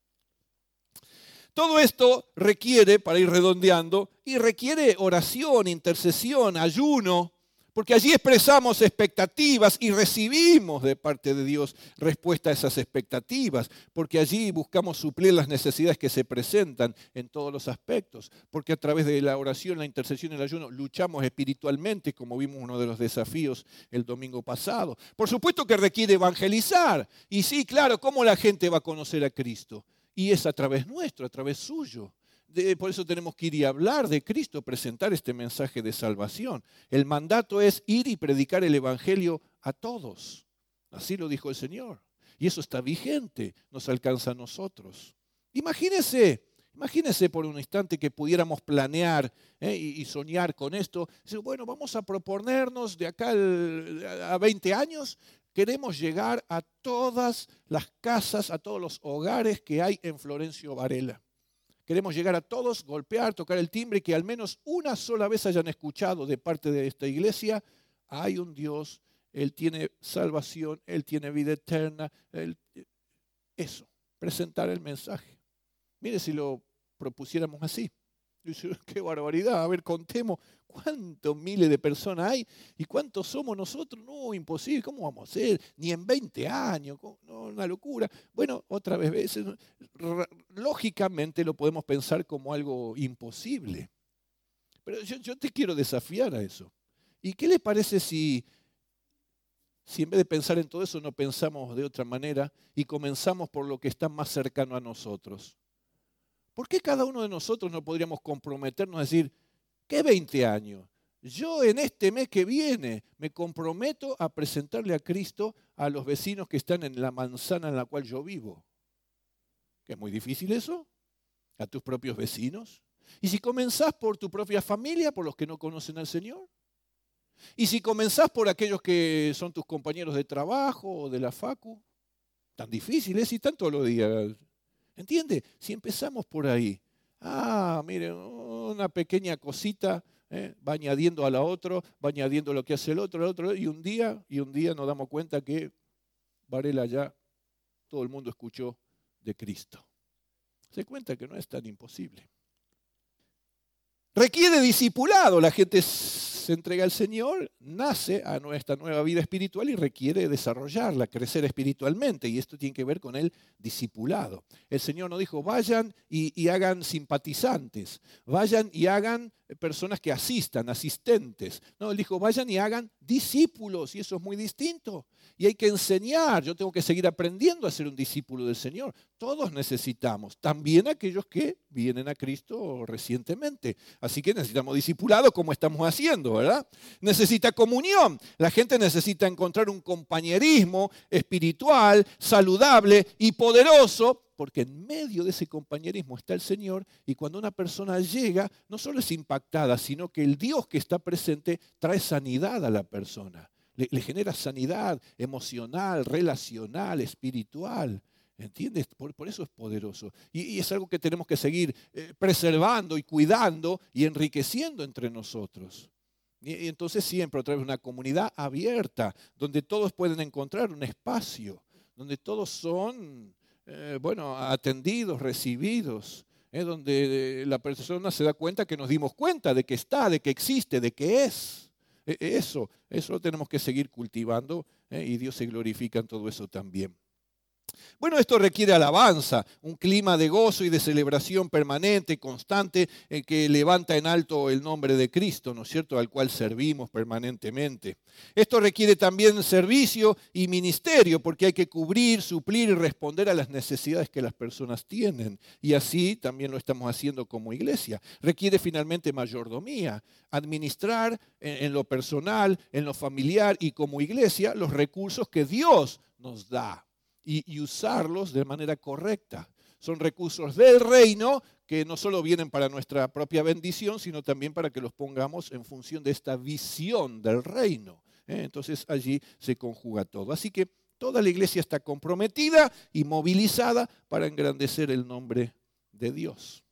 Todo esto requiere, para ir redondeando, y requiere oración, intercesión, ayuno, porque allí expresamos expectativas y recibimos de parte de Dios respuesta a esas expectativas, porque allí buscamos suplir las necesidades que se presentan en todos los aspectos, porque a través de la oración, la intercesión y el ayuno luchamos espiritualmente, como vimos uno de los desafíos el domingo pasado. Por supuesto que requiere evangelizar, y sí, claro, ¿cómo la gente va a conocer a Cristo? Y es a través nuestro, a través suyo. De, por eso tenemos que ir y hablar de Cristo, presentar este mensaje de salvación. El mandato es ir y predicar el Evangelio a todos. Así lo dijo el Señor. Y eso está vigente, nos alcanza a nosotros. Imagínese, imagínese por un instante que pudiéramos planear ¿eh? y, y soñar con esto. Decir, bueno, vamos a proponernos de acá el, a veinte años, queremos llegar a todas las casas, a todos los hogares que hay en Florencio Varela. Queremos llegar a todos, golpear, tocar el timbre y que al menos una sola vez hayan escuchado de parte de esta iglesia, hay un Dios, Él tiene salvación, Él tiene vida eterna. Él... Eso, presentar el mensaje. Mire si lo propusiéramos así. Dice, qué barbaridad, a ver, contemos cuántos miles de personas hay y cuántos somos nosotros. No, imposible, ¿cómo vamos a hacer? Ni en veinte años, no, una locura. Bueno, otra vez, veces, lógicamente lo podemos pensar como algo imposible. Pero yo, yo te quiero desafiar a eso. ¿Y qué le parece si, si en vez de pensar en todo eso no pensamos de otra manera y comenzamos por lo que está más cercano a nosotros? ¿Por qué cada uno de nosotros no podríamos comprometernos a decir, ¿qué veinte años? Yo en este mes que viene me comprometo a presentarle a Cristo a los vecinos que están en la manzana en la cual yo vivo. ¿Que es muy difícil eso? ¿A tus propios vecinos? ¿Y si comenzás por tu propia familia, por los que no conocen al Señor? ¿Y si comenzás por aquellos que son tus compañeros de trabajo o de la facu? Tan difícil es y están todos los días. ¿Entiende? Si empezamos por ahí, ah, mire, una pequeña cosita ¿eh? va añadiendo a la otra, va añadiendo lo que hace el otro, el otro, y un día, y un día nos damos cuenta que Varela ya, todo el mundo escuchó de Cristo. Se cuenta que no es tan imposible. Requiere discipulado, la gente se entrega al Señor, nace a esta nueva vida espiritual y requiere desarrollarla, crecer espiritualmente. Y esto tiene que ver con el discipulado. El Señor nos dijo, vayan y, y hagan simpatizantes, vayan y hagan personas que asistan, asistentes. No, Él dijo, vayan y hagan discípulos, y eso es muy distinto. Y hay que enseñar, yo tengo que seguir aprendiendo a ser un discípulo del Señor. Todos necesitamos, también aquellos que vienen a Cristo recientemente. Así que necesitamos discipulado como estamos haciendo, ¿verdad? Necesita comunión. La gente necesita encontrar un compañerismo espiritual, saludable y poderoso, porque en medio de ese compañerismo está el Señor, y cuando una persona llega, no solo es impactada, sino que el Dios que está presente trae sanidad a la persona. Le, le genera sanidad emocional, relacional, espiritual. ¿Entiendes? Por, por eso es poderoso. Y, y es algo que tenemos que seguir eh, preservando y cuidando y enriqueciendo entre nosotros. Y, y entonces siempre a través de una comunidad abierta, donde todos pueden encontrar un espacio, donde todos son... Eh, bueno, atendidos, recibidos, Es donde la persona se da cuenta que nos dimos cuenta de que está, de que existe, de que es. Eso, eso lo tenemos que seguir cultivando, ¿eh? Y Dios se glorifica en todo eso también. Bueno, esto requiere alabanza, un clima de gozo y de celebración permanente, constante, eh, que levanta en alto el nombre de Cristo, ¿no es cierto?, al cual servimos permanentemente. Esto requiere también servicio y ministerio, porque hay que cubrir, suplir y responder a las necesidades que las personas tienen. Y así también lo estamos haciendo como iglesia. Requiere finalmente mayordomía, administrar en, en lo personal, en lo familiar y como iglesia los recursos que Dios nos da. Y, y usarlos de manera correcta. Son recursos del reino que no solo vienen para nuestra propia bendición, sino también para que los pongamos en función de esta visión del reino. ¿eh? Entonces allí se conjuga todo. Así que toda la iglesia está comprometida y movilizada para engrandecer el nombre de Dios.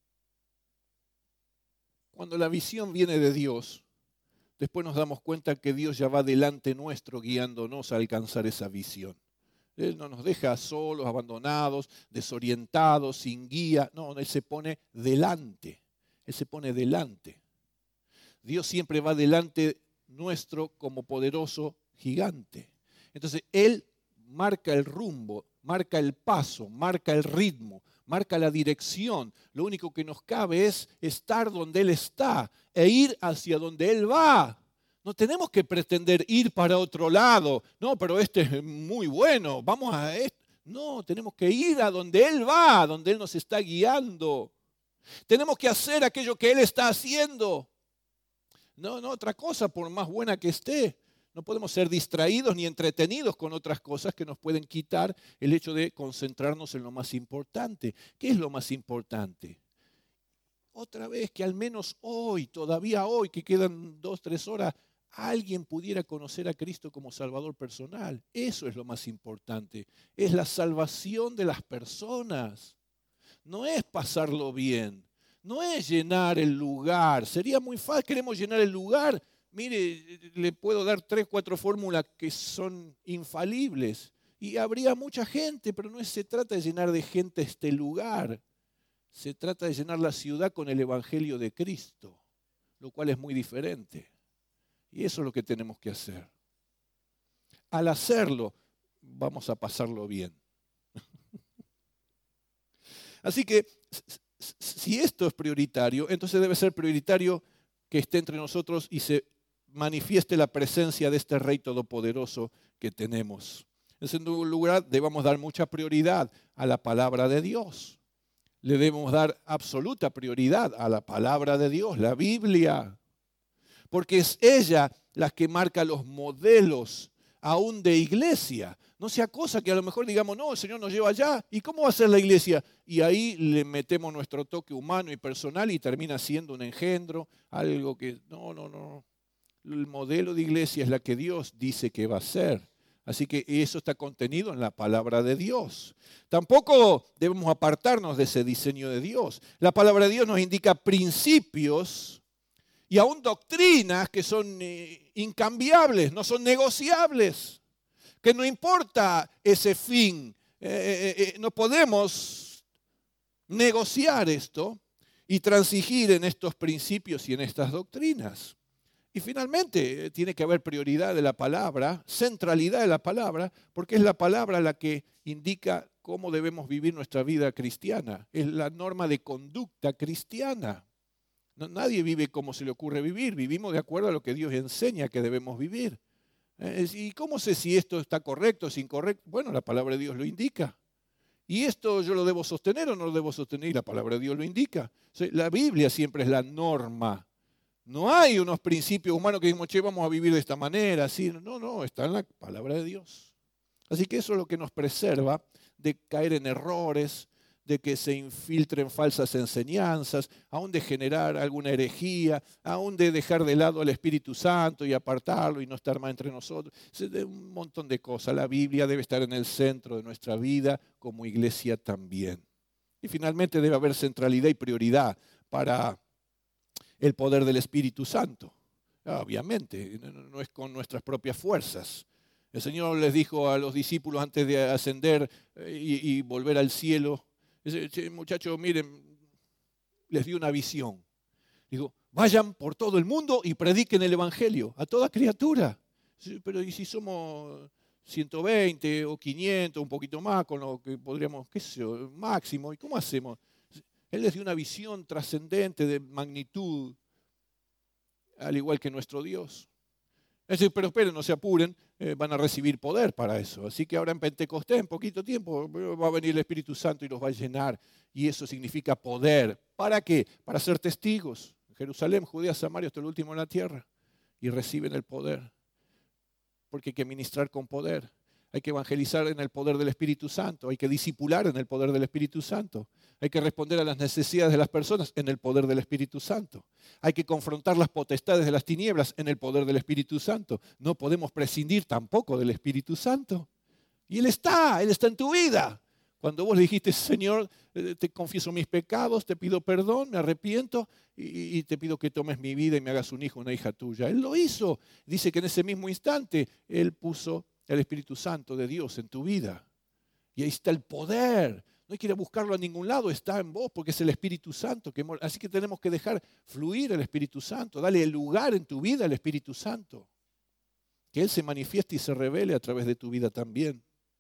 Cuando la visión viene de Dios, después nos damos cuenta que Dios ya va delante nuestro guiándonos a alcanzar esa visión. Él no nos deja solos, abandonados, desorientados, sin guía. No, Él se pone delante. Él se pone delante. Dios siempre va delante nuestro como poderoso gigante. Entonces, Él marca el rumbo, marca el paso, marca el ritmo, marca la dirección. Lo único que nos cabe es estar donde Él está e ir hacia donde Él va. No tenemos que pretender ir para otro lado. No, pero este es muy bueno, vamos a esto. No, tenemos que ir a donde Él va, a donde Él nos está guiando. Tenemos que hacer aquello que Él está haciendo. No, no, otra cosa, por más buena que esté. No podemos ser distraídos ni entretenidos con otras cosas que nos pueden quitar el hecho de concentrarnos en lo más importante. ¿Qué es lo más importante? Otra vez, que al menos hoy, todavía hoy, que quedan dos, tres horas, alguien pudiera conocer a Cristo como Salvador personal. Eso es lo más importante. Es la salvación de las personas. No es pasarlo bien. No es llenar el lugar. Sería muy fácil. Queremos llenar el lugar. Mire, le puedo dar tres, cuatro fórmulas que son infalibles. Y habría mucha gente, pero no se trata de llenar de gente este lugar. Se trata de llenar la ciudad con el Evangelio de Cristo, lo cual es muy diferente. Y eso es lo que tenemos que hacer. Al hacerlo, vamos a pasarlo bien. Así que, si esto es prioritario, entonces debe ser prioritario que esté entre nosotros y se manifieste la presencia de este Rey Todopoderoso que tenemos. En segundo lugar, debemos dar mucha prioridad a la palabra de Dios. Le debemos dar absoluta prioridad a la palabra de Dios, la Biblia. Porque es ella la que marca los modelos aún de iglesia. No sea cosa que a lo mejor digamos, no, el Señor nos lleva allá. ¿Y cómo va a ser la iglesia? Y ahí le metemos nuestro toque humano y personal y termina siendo un engendro, algo que, no, no, no. El modelo de iglesia es la que Dios dice que va a ser. Así que eso está contenido en la palabra de Dios. Tampoco debemos apartarnos de ese diseño de Dios. La palabra de Dios nos indica principios y aún doctrinas que son eh, incambiables, no son negociables, que no importa ese fin, eh, eh, no podemos negociar esto y transigir en estos principios y en estas doctrinas. Y finalmente tiene que haber prioridad de la palabra, centralidad de la palabra, porque es la palabra la que indica cómo debemos vivir nuestra vida cristiana. Es la norma de conducta cristiana. No, nadie vive como se le ocurre vivir, vivimos de acuerdo a lo que Dios enseña que debemos vivir. ¿Y cómo sé si esto está correcto o es incorrecto? Bueno, la palabra de Dios lo indica. ¿Y esto yo lo debo sostener o no lo debo sostener? Y la palabra de Dios lo indica. O sea, la Biblia siempre es la norma. No hay unos principios humanos que decimos, che, vamos a vivir de esta manera. Así. No, no, está en la palabra de Dios. Así que eso es lo que nos preserva de caer en errores, de que se infiltren falsas enseñanzas, aún de generar alguna herejía, aún de dejar de lado al Espíritu Santo y apartarlo y no estar más entre nosotros. Un montón de cosas. La Biblia debe estar en el centro de nuestra vida como iglesia también. Y finalmente debe haber centralidad y prioridad para el poder del Espíritu Santo. Obviamente, no es con nuestras propias fuerzas. El Señor les dijo a los discípulos antes de ascender y, y volver al cielo, dice, muchachos, miren, les dio una visión. Digo, vayan por todo el mundo y prediquen el Evangelio a toda criatura. Pero ¿y si somos ciento veinte o quinientos, un poquito más, con lo que podríamos, qué sé yo, máximo? ¿Y cómo hacemos? Él les dio una visión trascendente de magnitud, al igual que nuestro Dios. Es decir, pero esperen, no se apuren, eh, van a recibir poder para eso. Así que ahora en Pentecostés, en poquito tiempo, va a venir el Espíritu Santo y los va a llenar. Y eso significa poder. ¿Para qué? Para ser testigos. Jerusalén, Judea, Samaria, hasta el último en la tierra. Y reciben el poder. Porque hay que ministrar con poder. Hay que evangelizar en el poder del Espíritu Santo. Hay que discipular en el poder del Espíritu Santo. Hay que responder a las necesidades de las personas en el poder del Espíritu Santo. Hay que confrontar las potestades de las tinieblas en el poder del Espíritu Santo. No podemos prescindir tampoco del Espíritu Santo. Y Él está, Él está en tu vida. Cuando vos le dijiste, Señor, te confieso mis pecados, te pido perdón, me arrepiento y, y te pido que tomes mi vida y me hagas un hijo, una hija tuya. Él lo hizo. Dice que en ese mismo instante Él puso el Espíritu Santo de Dios en tu vida. Y ahí está el poder. No hay que ir a buscarlo a ningún lado, está en vos porque es el Espíritu Santo. Que, así que tenemos que dejar fluir el Espíritu Santo, darle el lugar en tu vida al Espíritu Santo. Que Él se manifieste y se revele a través de tu vida también.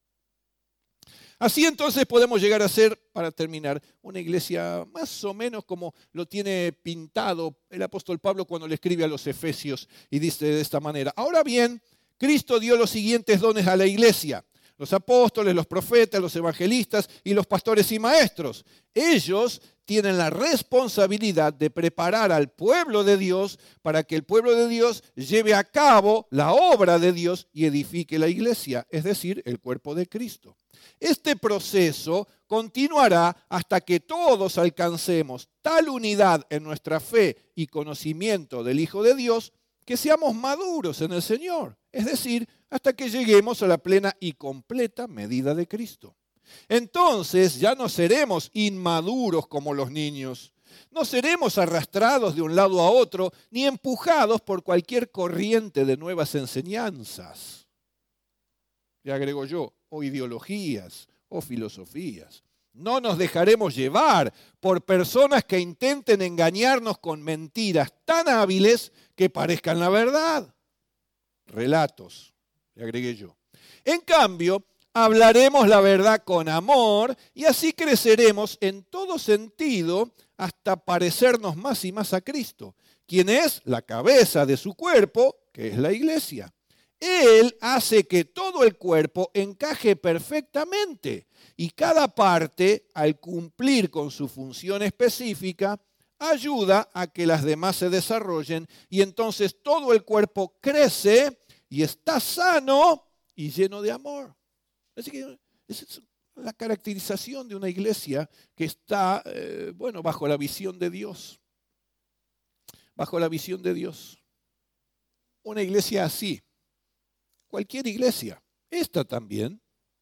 Así entonces podemos llegar a ser, para terminar, una iglesia más o menos como lo tiene pintado el apóstol Pablo cuando le escribe a los Efesios y dice de esta manera. Ahora bien, Cristo dio los siguientes dones a la iglesia. Los apóstoles, los profetas, los evangelistas y los pastores y maestros. Ellos tienen la responsabilidad de preparar al pueblo de Dios para que el pueblo de Dios lleve a cabo la obra de Dios y edifique la iglesia, es decir, el cuerpo de Cristo. Este proceso continuará hasta que todos alcancemos tal unidad en nuestra fe y conocimiento del Hijo de Dios que seamos maduros en el Señor, es decir, hasta que lleguemos a la plena y completa medida de Cristo. Entonces ya no seremos inmaduros como los niños, no seremos arrastrados de un lado a otro, ni empujados por cualquier corriente de nuevas enseñanzas. Y agrego yo, o ideologías, o filosofías. No nos dejaremos llevar por personas que intenten engañarnos con mentiras tan hábiles que parezcan la verdad. Relatos, le agregué yo. En cambio, hablaremos la verdad con amor y así creceremos en todo sentido hasta parecernos más y más a Cristo, quien es la cabeza de su cuerpo, que es la iglesia. Él hace que todo el cuerpo encaje perfectamente y cada parte, al cumplir con su función específica, ayuda a que las demás se desarrollen y entonces todo el cuerpo crece y está sano y lleno de amor. Así que esa es la caracterización de una iglesia que está, eh, bueno, bajo la visión de Dios. Bajo la visión de Dios. Una iglesia así. Cualquier iglesia, esta también,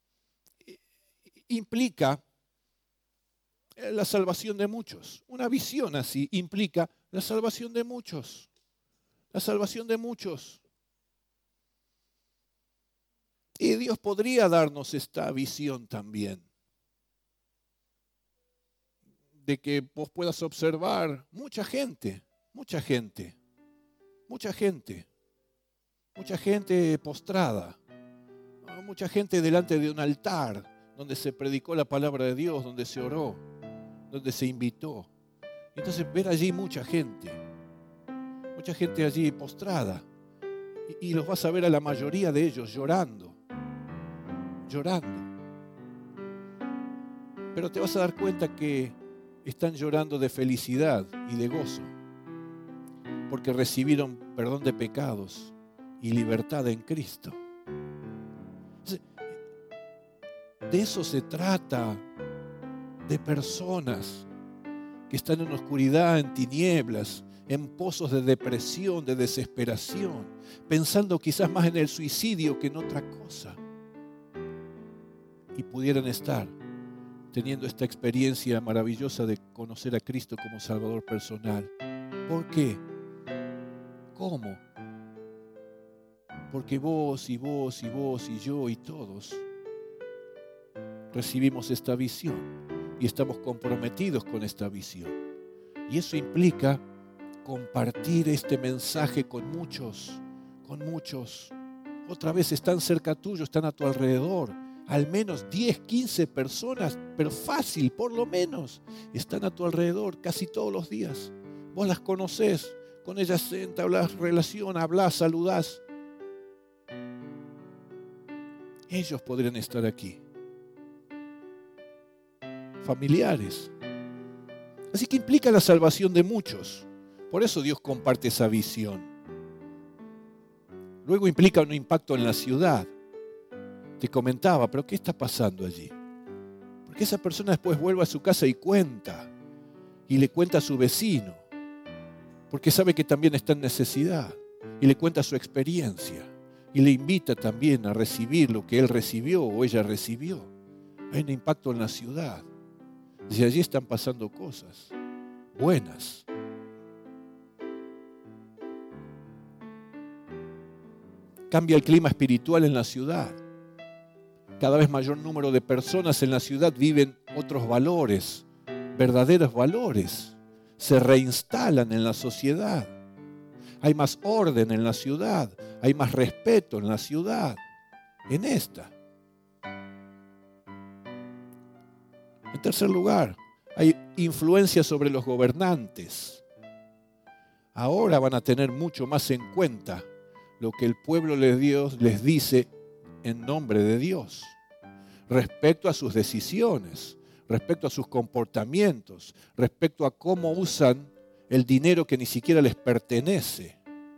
implica la salvación de muchos. Una visión así implica la salvación de muchos. La salvación de muchos. Y Dios podría darnos esta visión también. De que vos puedas observar mucha gente, mucha gente, mucha gente. Mucha gente postrada, mucha gente delante de un altar donde se predicó la palabra de Dios, donde se oró, donde se invitó. Entonces ver allí mucha gente, mucha gente allí postrada. Y, y los vas a ver a la mayoría de ellos llorando, llorando. Pero te vas a dar cuenta que están llorando de felicidad y de gozo, porque recibieron perdón de pecados y libertad en Cristo. De eso se trata, de personas que están en oscuridad, en tinieblas, en pozos de depresión, de desesperación, pensando quizás más en el suicidio que en otra cosa. Y pudieran estar teniendo esta experiencia maravillosa de conocer a Cristo como Salvador personal. ¿Por qué? ¿Cómo? Porque vos y vos y vos y yo y todos recibimos esta visión y estamos comprometidos con esta visión. Y eso implica compartir este mensaje con muchos, con muchos. Otra vez están cerca tuyo, están a tu alrededor. Al menos diez, quince personas, pero fácil, por lo menos, están a tu alrededor casi todos los días. Vos las conocés, con ellas entablas relación, hablás, saludás. Ellos podrían estar aquí. Familiares. Así que implica la salvación de muchos. Por eso Dios comparte esa visión. Luego implica un impacto en la ciudad. Te comentaba, pero ¿qué está pasando allí? Porque esa persona después vuelve a su casa y cuenta. Y le cuenta a su vecino. Porque sabe que también está en necesidad. Y le cuenta su experiencia. Y le invita también a recibir lo que él recibió o ella recibió. Hay un impacto en la ciudad. Y allí están pasando cosas buenas. Cambia el clima espiritual en la ciudad. Cada vez mayor número de personas en la ciudad viven otros valores, verdaderos valores. Se reinstalan en la sociedad. Hay más orden en la ciudad. Hay más respeto en la ciudad. En esta. En tercer lugar, hay influencia sobre los gobernantes. Ahora van a tener mucho más en cuenta lo que el pueblo de Dios les dice en nombre de Dios, respecto a sus decisiones, respecto a sus comportamientos, respecto a cómo usan el dinero que ni siquiera les pertenece.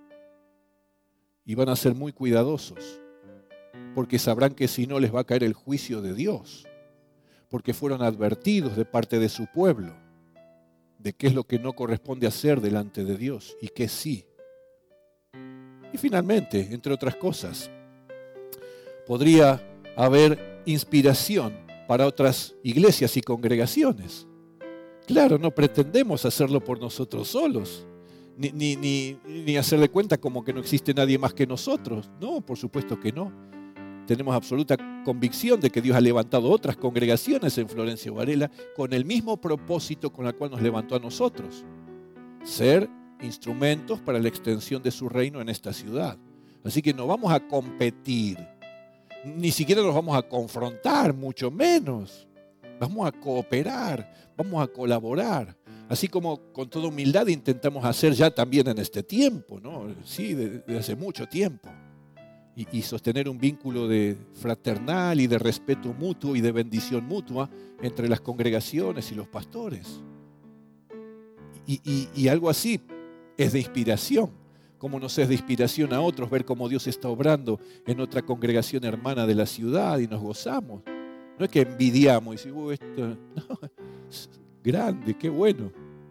Y van a ser muy cuidadosos, porque sabrán que si no les va a caer el juicio de Dios, porque fueron advertidos de parte de su pueblo de qué es lo que no corresponde hacer delante de Dios y qué sí. Y finalmente, entre otras cosas, podría haber inspiración para otras iglesias y congregaciones. Claro, no pretendemos hacerlo por nosotros solos, ni, ni, ni, ni hacer de cuenta como que no existe nadie más que nosotros. No, por supuesto que no. Tenemos absoluta convicción de que Dios ha levantado otras congregaciones en Florencio Varela con el mismo propósito con el cual nos levantó a nosotros. Ser instrumentos para la extensión de su reino en esta ciudad. Así que no vamos a competir, ni siquiera nos vamos a confrontar, mucho menos. Vamos a cooperar, vamos a colaborar, así como con toda humildad intentamos hacer ya también en este tiempo, ¿no? Sí, desde hace mucho tiempo. Y, y sostener un vínculo de fraternal y de respeto mutuo y de bendición mutua entre las congregaciones y los pastores. Y, y, y algo así es de inspiración, como nos es de inspiración a otros ver cómo Dios está obrando en otra congregación hermana de la ciudad y nos gozamos. No es que envidiamos y decimos, esto no, es grande, qué bueno.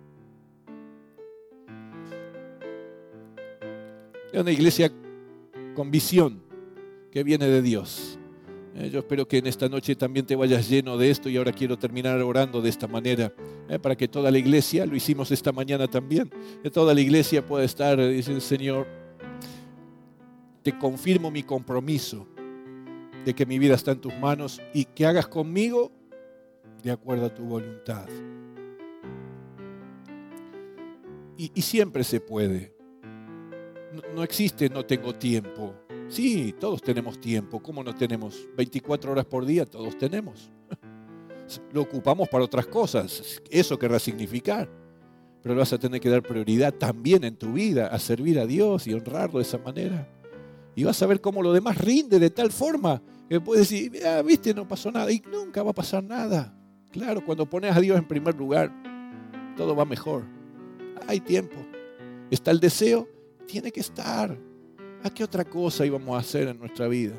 Es una iglesia con visión que viene de Dios. Eh, yo espero que en esta noche también te vayas lleno de esto y ahora quiero terminar orando de esta manera eh, para que toda la iglesia, lo hicimos esta mañana también, que toda la iglesia pueda estar, eh, dice el Señor, te confirmo mi compromiso de que mi vida está en tus manos y que hagas conmigo de acuerdo a tu voluntad. Y, y siempre se puede. No, no existe no tengo tiempo. Sí, todos tenemos tiempo. ¿Cómo no tenemos? veinticuatro horas por día, todos tenemos. Lo ocupamos para otras cosas. Eso querrá significar. Pero vas a tener que dar prioridad también en tu vida a servir a Dios y honrarlo de esa manera. Y vas a ver cómo lo demás rinde de tal forma que puedes decir, ah, viste, no pasó nada. Y nunca va a pasar nada. Claro, cuando pones a Dios en primer lugar, todo va mejor. Hay tiempo. Está el deseo, tiene que estar. ¿A qué otra cosa íbamos a hacer en nuestra vida?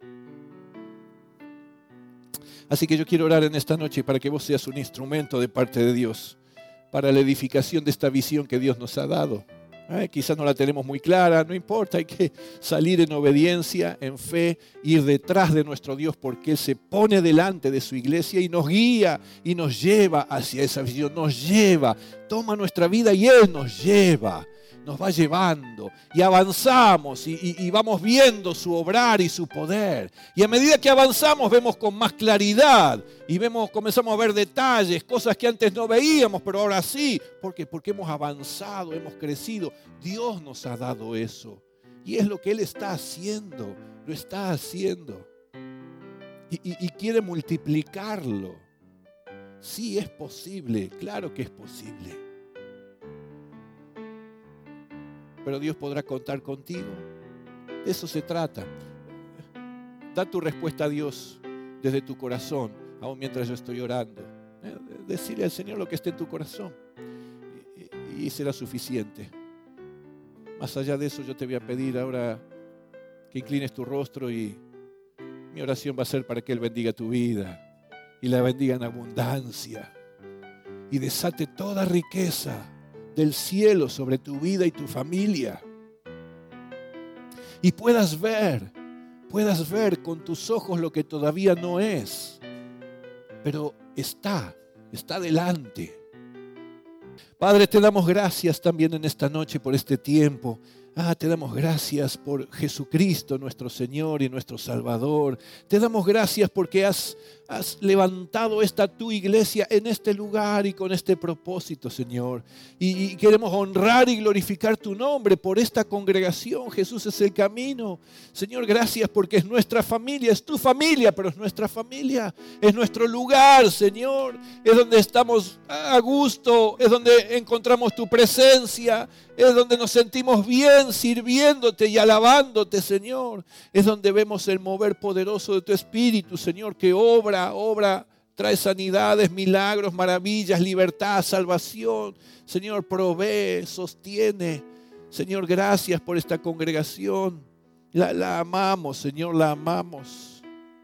Así que yo quiero orar en esta noche para que vos seas un instrumento de parte de Dios para la edificación de esta visión que Dios nos ha dado. Eh, quizás no la tenemos muy clara, no importa, hay que salir en obediencia, en fe, ir detrás de nuestro Dios porque Él se pone delante de su iglesia y nos guía y nos lleva hacia esa visión, nos lleva, toma nuestra vida y Él nos lleva, nos va llevando y avanzamos y, y, y vamos viendo su obrar y su poder. Y a medida que avanzamos vemos con más claridad y vemos, comenzamos a ver detalles, cosas que antes no veíamos, pero ahora sí. ¿Por qué? Porque hemos avanzado, hemos crecido. Dios nos ha dado eso. Y es lo que Él está haciendo, lo está haciendo. Y, y, y quiere multiplicarlo. Sí, es posible, claro que es posible. Pero Dios podrá contar contigo. De eso se trata. Da tu respuesta a Dios desde tu corazón, aún mientras yo estoy orando. Decirle al Señor lo que esté en tu corazón y será suficiente. Más allá de eso, yo te voy a pedir ahora que inclines tu rostro y mi oración va a ser para que Él bendiga tu vida y la bendiga en abundancia y desate toda riqueza del cielo sobre tu vida y tu familia. Y puedas ver, puedas ver con tus ojos lo que todavía no es, pero está, está delante. Padre, te damos gracias también en esta noche por este tiempo. Ah, te damos gracias por Jesucristo, nuestro Señor y nuestro Salvador. Te damos gracias porque has, has levantado esta tu iglesia en este lugar y con este propósito, Señor. Y, y queremos honrar y glorificar tu nombre por esta congregación. Jesús es el camino. Señor, gracias porque es nuestra familia, es tu familia, pero es nuestra familia. Es nuestro lugar, Señor. Es donde estamos a gusto, es donde encontramos tu presencia. Es donde nos sentimos bien sirviéndote y alabándote, Señor. Es donde vemos el mover poderoso de tu Espíritu, Señor, que obra, obra, trae sanidades, milagros, maravillas, libertad, salvación. Señor, provee, sostiene. Señor, gracias por esta congregación. La, la amamos, Señor, la amamos.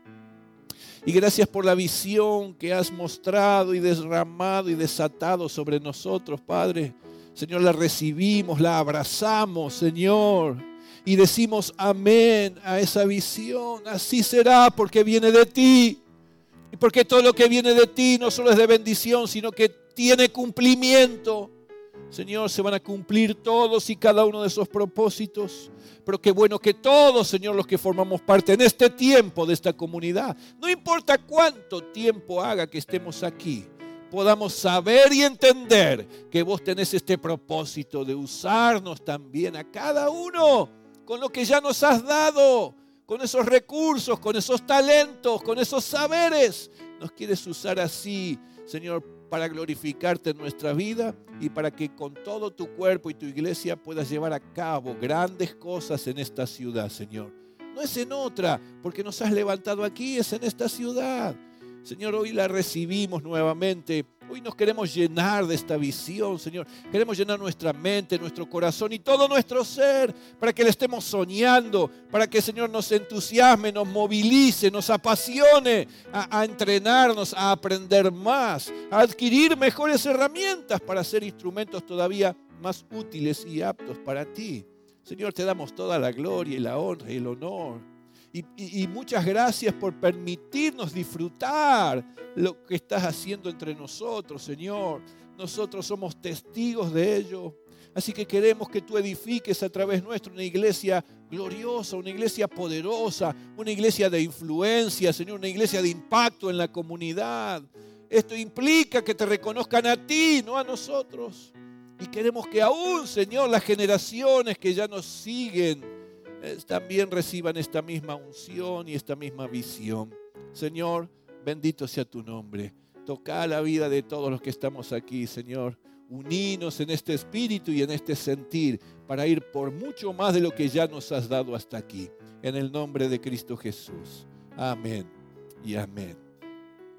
Y gracias por la visión que has mostrado y derramado y desatado sobre nosotros, Padre. Señor, la recibimos, la abrazamos, Señor, y decimos amén a esa visión. Así será porque viene de ti. Y porque todo lo que viene de ti no solo es de bendición, sino que tiene cumplimiento. Señor, se van a cumplir todos y cada uno de esos propósitos. Pero qué bueno que todos, Señor, los que formamos parte en este tiempo de esta comunidad, no importa cuánto tiempo haga que estemos aquí, podamos saber y entender que vos tenés este propósito de usarnos también a cada uno con lo que ya nos has dado, con esos recursos, con esos talentos, con esos saberes. Nos quieres usar así, Señor, para glorificarte en nuestra vida y para que con todo tu cuerpo y tu iglesia puedas llevar a cabo grandes cosas en esta ciudad, Señor. No es en otra, porque nos has levantado aquí, es en esta ciudad. Señor, hoy la recibimos nuevamente. Hoy nos queremos llenar de esta visión, Señor. Queremos llenar nuestra mente, nuestro corazón y todo nuestro ser para que le estemos soñando, para que, Señor, nos entusiasme, nos movilice, nos apasione a, a entrenarnos, a aprender más, a adquirir mejores herramientas para ser instrumentos todavía más útiles y aptos para ti. Señor, te damos toda la gloria y la honra y el honor. Y, y, y muchas gracias por permitirnos disfrutar lo que estás haciendo entre nosotros, Señor. Nosotros somos testigos de ello. Así que queremos que tú edifiques a través nuestro una iglesia gloriosa, una iglesia poderosa, una iglesia de influencia, Señor, una iglesia de impacto en la comunidad. Esto implica que te reconozcan a ti, no a nosotros. Y queremos que aún, Señor, las generaciones que ya nos siguen también reciban esta misma unción y esta misma visión. Señor, bendito sea tu nombre. Toca la vida de todos los que estamos aquí, Señor. Unínos en este espíritu y en este sentir para ir por mucho más de lo que ya nos has dado hasta aquí. En el nombre de Cristo Jesús. Amén y amén.